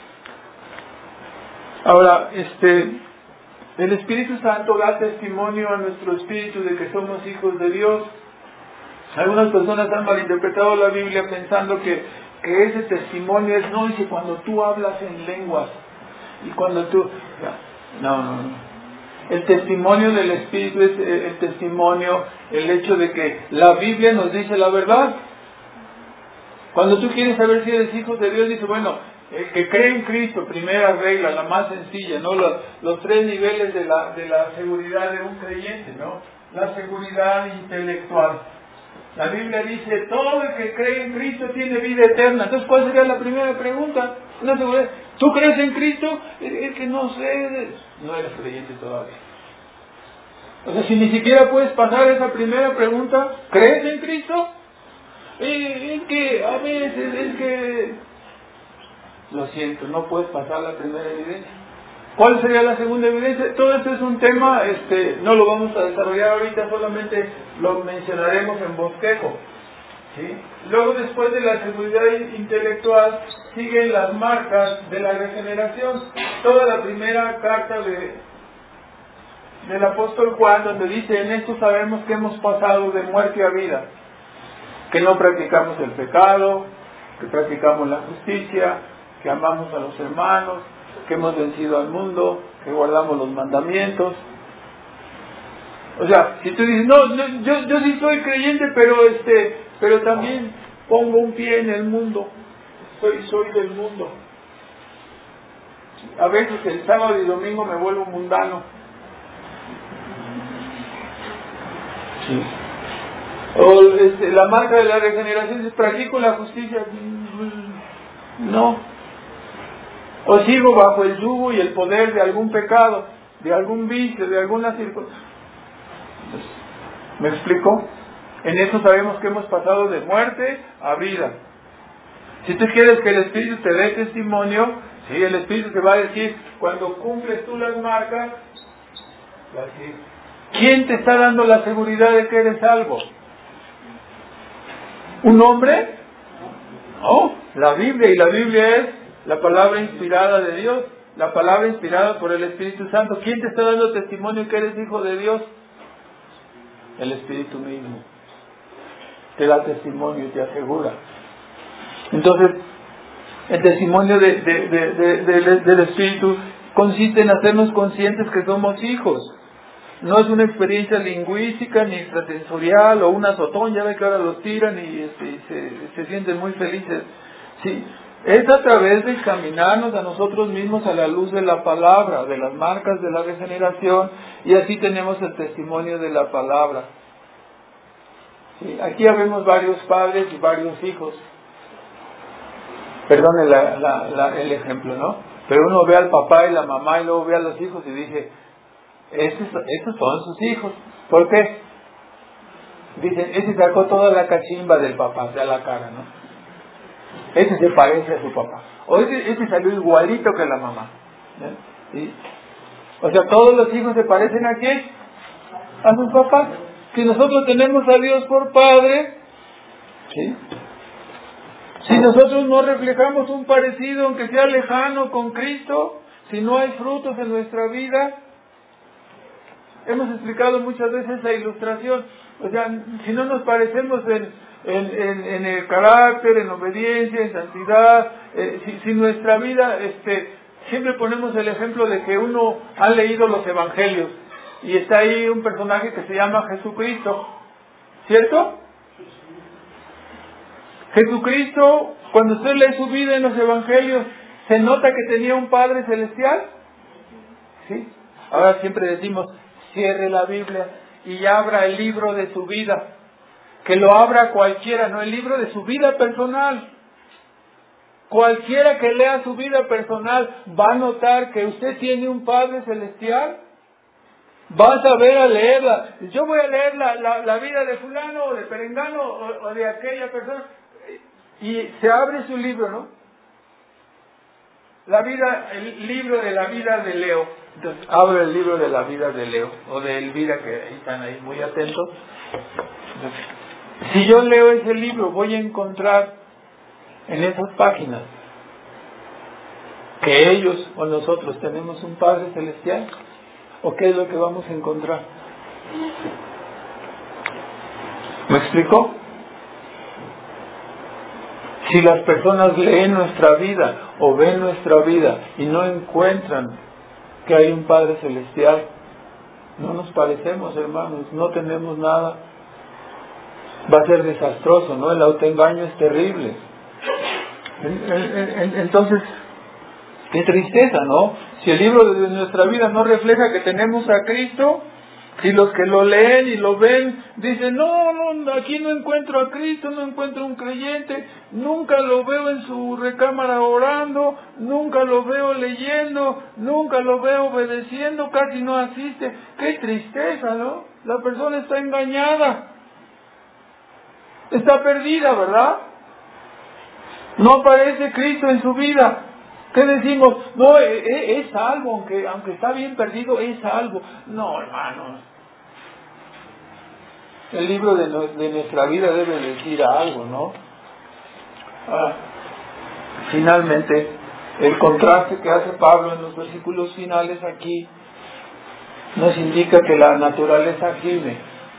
Ahora, este, el Espíritu Santo da testimonio a nuestro espíritu de que somos hijos de Dios. Algunas personas han malinterpretado la Biblia pensando que, que ese testimonio es, no, dice, cuando tú hablas en lenguas y cuando tú... No, no, no. El testimonio del Espíritu es el testimonio, el hecho de que la Biblia nos dice la verdad. Cuando tú quieres saber si eres hijo de Dios, dice, bueno, El que cree en Cristo, primera regla, la más sencilla, ¿no? Los, los tres niveles de la, de la seguridad de un creyente, ¿no? La seguridad intelectual. La Biblia dice, todo el que cree en Cristo tiene vida eterna. Entonces, ¿cuál sería la primera pregunta? Una seguridad. ¿Tú crees en Cristo? Es que no sé, no eres creyente todavía. O sea, si ni siquiera puedes pasar esa primera pregunta, ¿crees en Cristo? Eh, es que a veces, es que... Lo siento, no puedes pasar la primera evidencia. ¿Cuál sería la segunda evidencia? Todo esto es un tema, este, no lo vamos a desarrollar ahorita, solamente lo mencionaremos en bosquejo. ¿Sí? Luego, después de la seguridad intelectual, siguen las marcas de la regeneración. Toda la primera carta de, del apóstol Juan, donde dice, en esto sabemos que hemos pasado de muerte a vida, que no practicamos el pecado, que practicamos la justicia, que amamos a los hermanos, que hemos vencido al mundo, que guardamos los mandamientos. O sea, si tú dices, no, no yo, yo sí soy creyente, pero este, pero también pongo un pie en el mundo, soy, soy del mundo. A veces el sábado y domingo me vuelvo mundano. Sí. O este, la marca de la regeneración es practico la justicia. No. O sigo bajo el yugo y el poder de algún pecado, de algún vicio, de alguna circunstancia. ¿Me explico? En eso sabemos que hemos pasado de muerte a vida. Si tú quieres que el Espíritu te dé testimonio, sí, el Espíritu te va a decir, cuando cumples tú las marcas, va a decir, ¿quién te está dando la seguridad de que eres salvo? ¿Un hombre? No, la Biblia, y la Biblia es la palabra inspirada de Dios, la palabra inspirada por el Espíritu Santo. ¿Quién te está dando testimonio que eres hijo de Dios? El Espíritu mismo. Te da testimonio y te asegura. Entonces, el testimonio de, de, de, de, de, del Espíritu consiste en hacernos conscientes que somos hijos. No es una experiencia lingüística ni extrasensorial o un azotón, ya ve que ahora los tiran y, este, y se, se sienten muy felices. Sí, es a través de examinarnos a nosotros mismos a la luz de la palabra, de las marcas de la regeneración, y así tenemos el testimonio de la palabra. Sí, aquí habemos varios padres y varios hijos. Perdone la, la, la, el ejemplo, ¿no? Pero uno ve al papá y la mamá y luego ve a los hijos y dice, estos, estos son sus hijos. ¿Por qué? Dicen, ese sacó toda la cachimba del papá, o sea, la cara, ¿no? Ese se parece a su papá. O ese, ese salió igualito que la mamá. ¿Eh? ¿Sí? O sea, todos los hijos se parecen a quién? A sus papás. Si nosotros tenemos a Dios por Padre, ¿sí? Si nosotros no reflejamos un parecido, aunque sea lejano, con Cristo, si no hay frutos en nuestra vida, hemos explicado muchas veces esa ilustración. O sea, si no nos parecemos en, en, en, en el carácter, en obediencia, en santidad, eh, si, si nuestra vida, este, siempre ponemos el ejemplo de que uno ha leído los evangelios y está ahí un personaje que se llama Jesucristo, ¿cierto? Jesucristo, cuando usted lee su vida en los evangelios, ¿se nota que tenía un Padre celestial? ¿Sí? Ahora siempre decimos, cierre la Biblia y abra el libro de su vida. Que lo abra cualquiera, no el libro de su vida personal. Cualquiera que lea su vida personal va a notar que usted tiene un Padre celestial. Va a saber a leerla. Yo voy a leer la, la, la vida de fulano o de perengano o, o de aquella persona. Y se abre su libro, ¿no? La vida, el libro de la vida de Leo. Entonces, abre el libro de la vida de Leo, o de Elvira, que ahí están ahí muy atentos. Entonces, si yo leo ese libro, voy a encontrar en esas páginas que ellos o nosotros tenemos un Padre Celestial, o qué es lo que vamos a encontrar. ¿Me explicó? Si las personas leen nuestra vida o ven nuestra vida y no encuentran que hay un Padre Celestial, no nos parecemos, hermanos, no tenemos nada. Va a ser desastroso, ¿no? El autoengaño es terrible. Entonces, Qué tristeza, ¿no? Si el libro de nuestra vida no refleja que tenemos a Cristo, si los que lo leen y lo ven dicen, no, no, aquí no encuentro a Cristo, no encuentro un creyente, nunca lo veo en su recámara orando, nunca lo veo leyendo, nunca lo veo obedeciendo, casi no asiste. Qué tristeza, ¿no? La persona está engañada, está perdida, ¿verdad? No aparece Cristo en su vida. ¿Qué decimos? No, es, es salvo, aunque, aunque está bien perdido, es salvo. No, hermanos. El libro de, no, de nuestra vida debe decir algo, ¿no? Ah, finalmente, el contraste que hace Pablo en los versículos finales aquí nos indica que la naturaleza gime.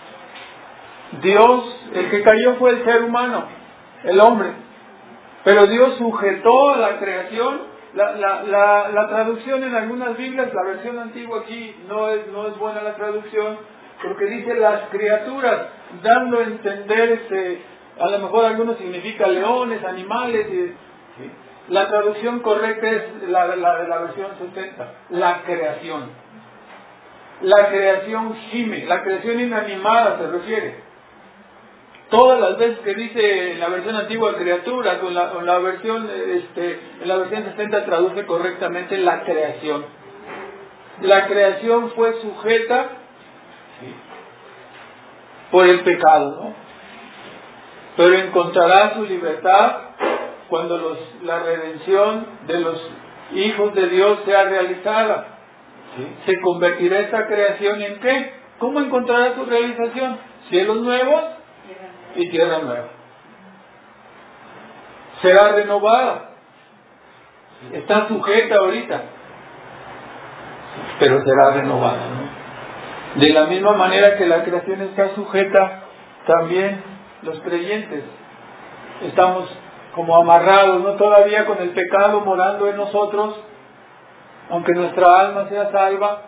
Dios, el que cayó fue el ser humano, el hombre. Pero Dios sujetó a la creación. La, la, la, la traducción en algunas Biblias, la versión antigua aquí no es, no es buena la traducción, porque dice las criaturas, dando a entender, este, a lo mejor algunos significa leones, animales. Y, ¿sí? La traducción correcta es la, la de la versión setenta, la creación. La creación gime, la creación inanimada se refiere. Todas las veces que dice en la versión antigua criaturas o en la, o en la versión este, en la versión sesenta traduce correctamente la creación. La creación fue sujeta ¿sí? por el pecado, ¿no? Pero encontrará su libertad cuando los, la redención de los hijos de Dios sea realizada. ¿Sí? Se convertirá esta creación en ¿qué? ¿Cómo encontrará su realización? Cielos nuevos y tierra nueva. Será renovada. Está sujeta ahorita, pero será renovada, ¿no? De la misma manera que la creación está sujeta, también los creyentes estamos como amarrados, no todavía con el pecado morando en nosotros, aunque nuestra alma sea salva,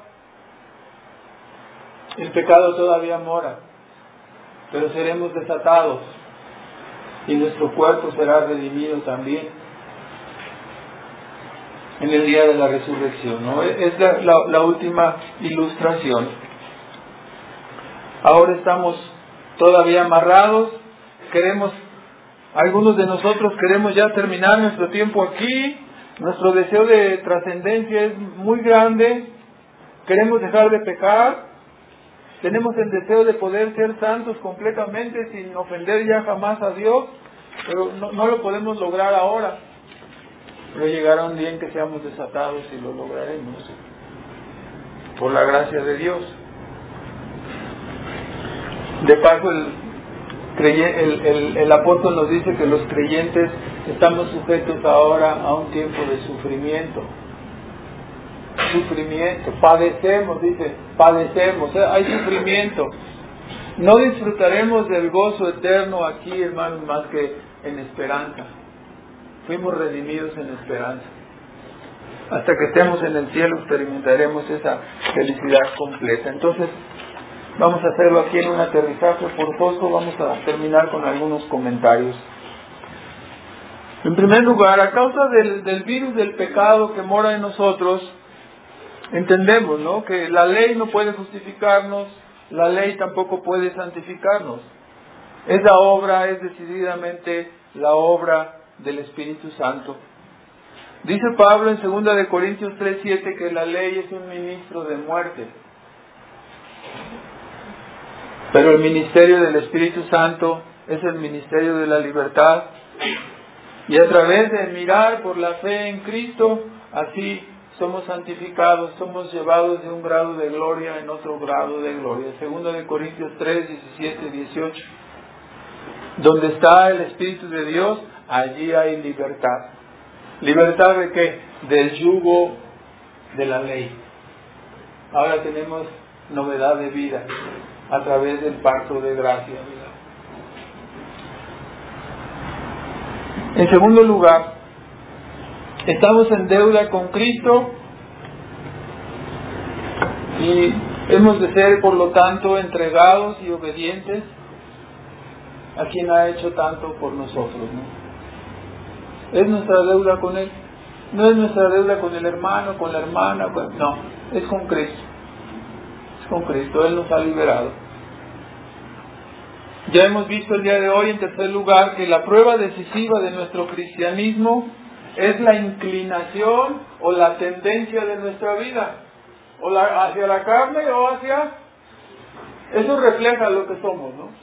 el pecado todavía mora. Pero seremos desatados y nuestro cuerpo será redimido también en el día de la resurrección, ¿no? Es la, la, la última ilustración. Ahora estamos todavía amarrados, queremos, algunos de nosotros queremos ya terminar nuestro tiempo aquí, nuestro deseo de trascendencia es muy grande, queremos dejar de pecar. Tenemos el deseo de poder ser santos completamente sin ofender ya jamás a Dios, pero no, no lo podemos lograr ahora. Pero llegará un día en que seamos desatados y lo lograremos, por la gracia de Dios. De paso, el, el, el, el apóstol nos dice que los creyentes estamos sujetos ahora a un tiempo de sufrimiento. Sufrimiento, padecemos, dice, padecemos, o sea, hay sufrimiento. No disfrutaremos del gozo eterno aquí, hermanos, más que en esperanza. Fuimos redimidos en esperanza. Hasta que estemos en el cielo experimentaremos esa felicidad completa. Entonces, vamos a hacerlo aquí en un aterrizaje forzoso. Vamos a terminar con algunos comentarios. En primer lugar, a causa del, del virus del pecado que mora en nosotros, entendemos, ¿no?, que la ley no puede justificarnos, la ley tampoco puede santificarnos. Esa obra es decididamente la obra del Espíritu Santo. Dice Pablo en segunda de Corintios tres siete que la ley es un ministro de muerte. Pero el ministerio del Espíritu Santo es el ministerio de la libertad. Y a través de mirar por la fe en Cristo, así somos santificados, somos llevados de un grado de gloria en otro grado de gloria. Segunda de Corintios tres diecisiete dieciocho. Donde está el Espíritu de Dios, allí hay libertad. ¿Libertad de qué? Del yugo de la ley. Ahora tenemos novedad de vida a través del pacto de gracia. En segundo lugar, estamos en deuda con Cristo y hemos de ser, por lo tanto, entregados y obedientes a quien ha hecho tanto por nosotros, ¿no? Es nuestra deuda con Él. No es nuestra deuda con el hermano, con la hermana, con... no, es con Cristo. Es con Cristo, Él nos ha liberado. Ya hemos visto el día de hoy, en tercer lugar, que la prueba decisiva de nuestro cristianismo es la inclinación o la tendencia de nuestra vida, o la, hacia la carne o hacia... Eso refleja lo que somos, ¿no?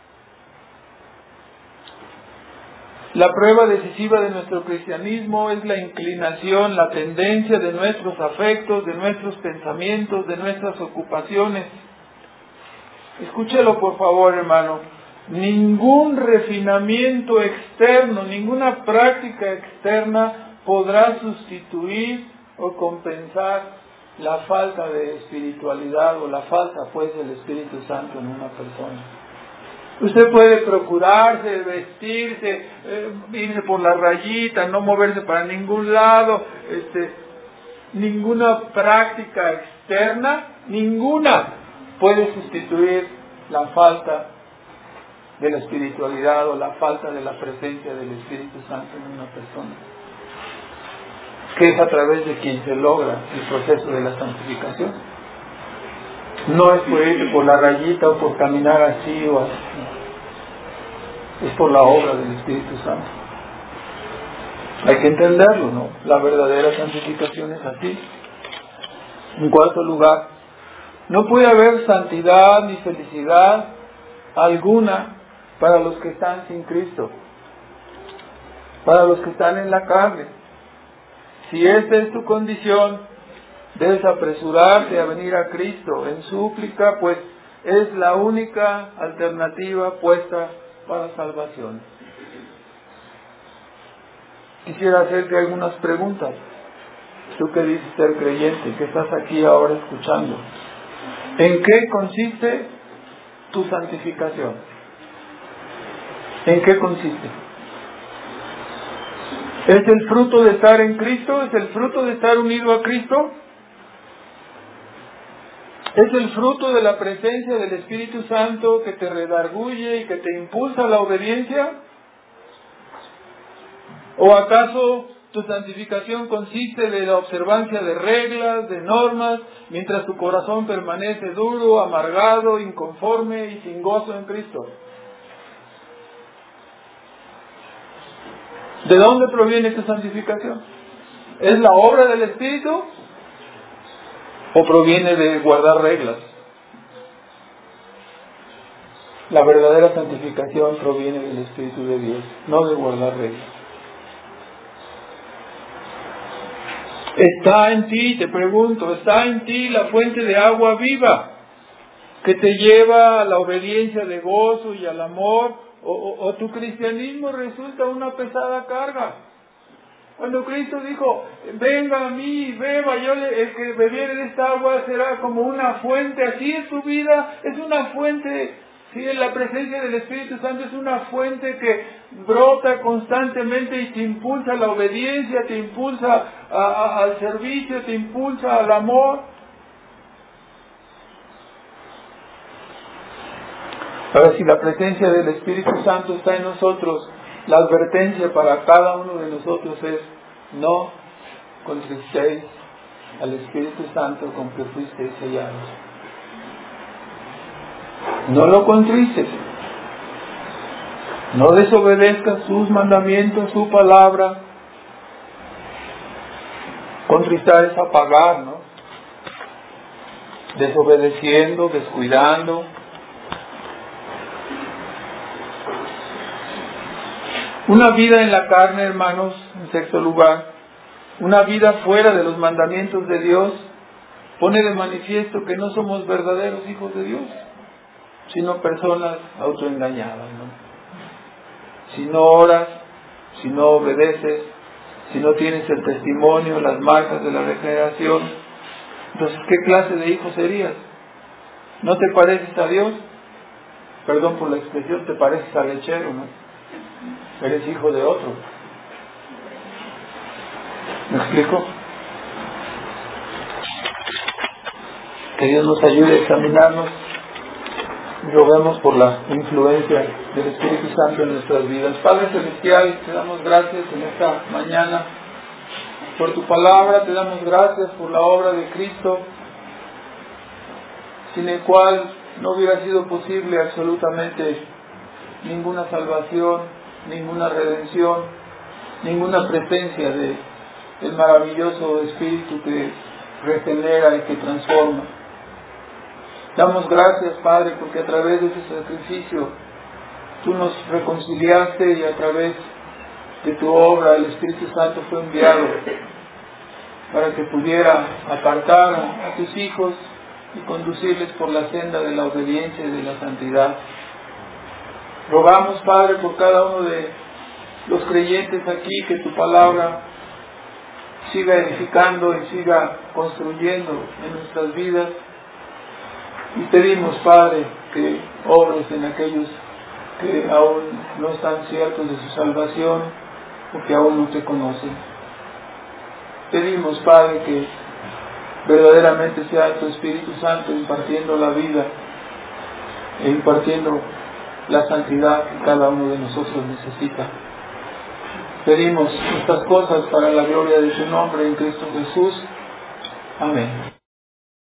La prueba decisiva de nuestro cristianismo es la inclinación, la tendencia de nuestros afectos, de nuestros pensamientos, de nuestras ocupaciones. Escúchelo por favor, hermano. Ningún refinamiento externo, ninguna práctica externa podrá sustituir o compensar la falta de espiritualidad o la falta, pues, del Espíritu Santo en una persona. Usted puede procurarse, vestirse, eh, irse por la rayita, no moverse para ningún lado, este, ninguna práctica externa, ninguna puede sustituir la falta de la espiritualidad o la falta de la presencia del Espíritu Santo en una persona, que es a través de quien se logra el proceso de la santificación. No es por irse por la rayita o por caminar así o así, es por la obra del Espíritu Santo. Hay que entenderlo, ¿no? La verdadera santificación es así. En cuarto lugar, no puede haber santidad ni felicidad alguna para los que están sin Cristo, para los que están en la carne. Si esta es tu condición, debes apresurarte a venir a Cristo en súplica, pues es la única alternativa puesta para salvación. Quisiera hacerte algunas preguntas. Tú que dices ser creyente, que estás aquí ahora escuchando, ¿en qué consiste tu santificación? ¿En qué consiste? ¿Es el fruto de estar en Cristo? ¿Es el fruto de estar unido a Cristo? ¿Es el fruto de la presencia del Espíritu Santo que te redarguye y que te impulsa a la obediencia? ¿O acaso tu santificación consiste de la observancia de reglas, de normas, mientras tu corazón permanece duro, amargado, inconforme y sin gozo en Cristo? ¿De dónde proviene tu santificación? ¿Es la obra del Espíritu o proviene de guardar reglas? La verdadera santificación proviene del Espíritu de Dios, no de guardar reglas. Está en ti, te pregunto, está en ti la fuente de agua viva que te lleva a la obediencia de gozo y al amor, o, o, o tu cristianismo resulta una pesada carga. Cuando Cristo dijo, venga a mí y beba, yo le, el que bebiere de esta agua será como una fuente, así es tu vida, es una fuente, sí, en la presencia del Espíritu Santo es una fuente que brota constantemente y te impulsa a la obediencia, te impulsa a, a, al servicio, te impulsa al amor. Ahora, si la presencia del Espíritu Santo está en nosotros, la advertencia para cada uno de nosotros es: no contristéis al Espíritu Santo con que fuisteis sellados. No lo contristes. No desobedezcas sus mandamientos, su palabra. Contristar es apagar, ¿no? Desobedeciendo, descuidando. Una vida en la carne, hermanos, en sexto lugar, una vida fuera de los mandamientos de Dios, pone de manifiesto que no somos verdaderos hijos de Dios, sino personas autoengañadas, ¿no? Si no oras, si no obedeces, si no tienes el testimonio, las marcas de la regeneración, entonces ¿qué clase de hijo serías? ¿No te pareces a Dios? Perdón por la expresión, te pareces al lechero, ¿no? Eres hijo de otro. ¿Me explico? Que Dios nos ayude a examinarnos y roguemos por la influencia del Espíritu Santo en nuestras vidas. Padre Celestial, te damos gracias en esta mañana por tu palabra, te damos gracias por la obra de Cristo, sin el cual no hubiera sido posible absolutamente ninguna salvación, ninguna redención, ninguna presencia de el maravilloso Espíritu que regenera y que transforma. Damos gracias, Padre, porque a través de ese sacrificio tú nos reconciliaste y a través de tu obra el Espíritu Santo fue enviado para que pudiera apartar a tus hijos y conducirles por la senda de la obediencia y de la santidad. Rogamos, Padre, por cada uno de los creyentes aquí, que tu palabra siga edificando y siga construyendo en nuestras vidas. Y pedimos, Padre, que obres en aquellos que aún no están ciertos de su salvación o que aún no te conocen. Pedimos, Padre, que verdaderamente sea tu Espíritu Santo impartiendo la vida e impartiendo la santidad que cada uno de nosotros necesita. Pedimos estas cosas para la gloria de tu nombre en Cristo Jesús. Amén.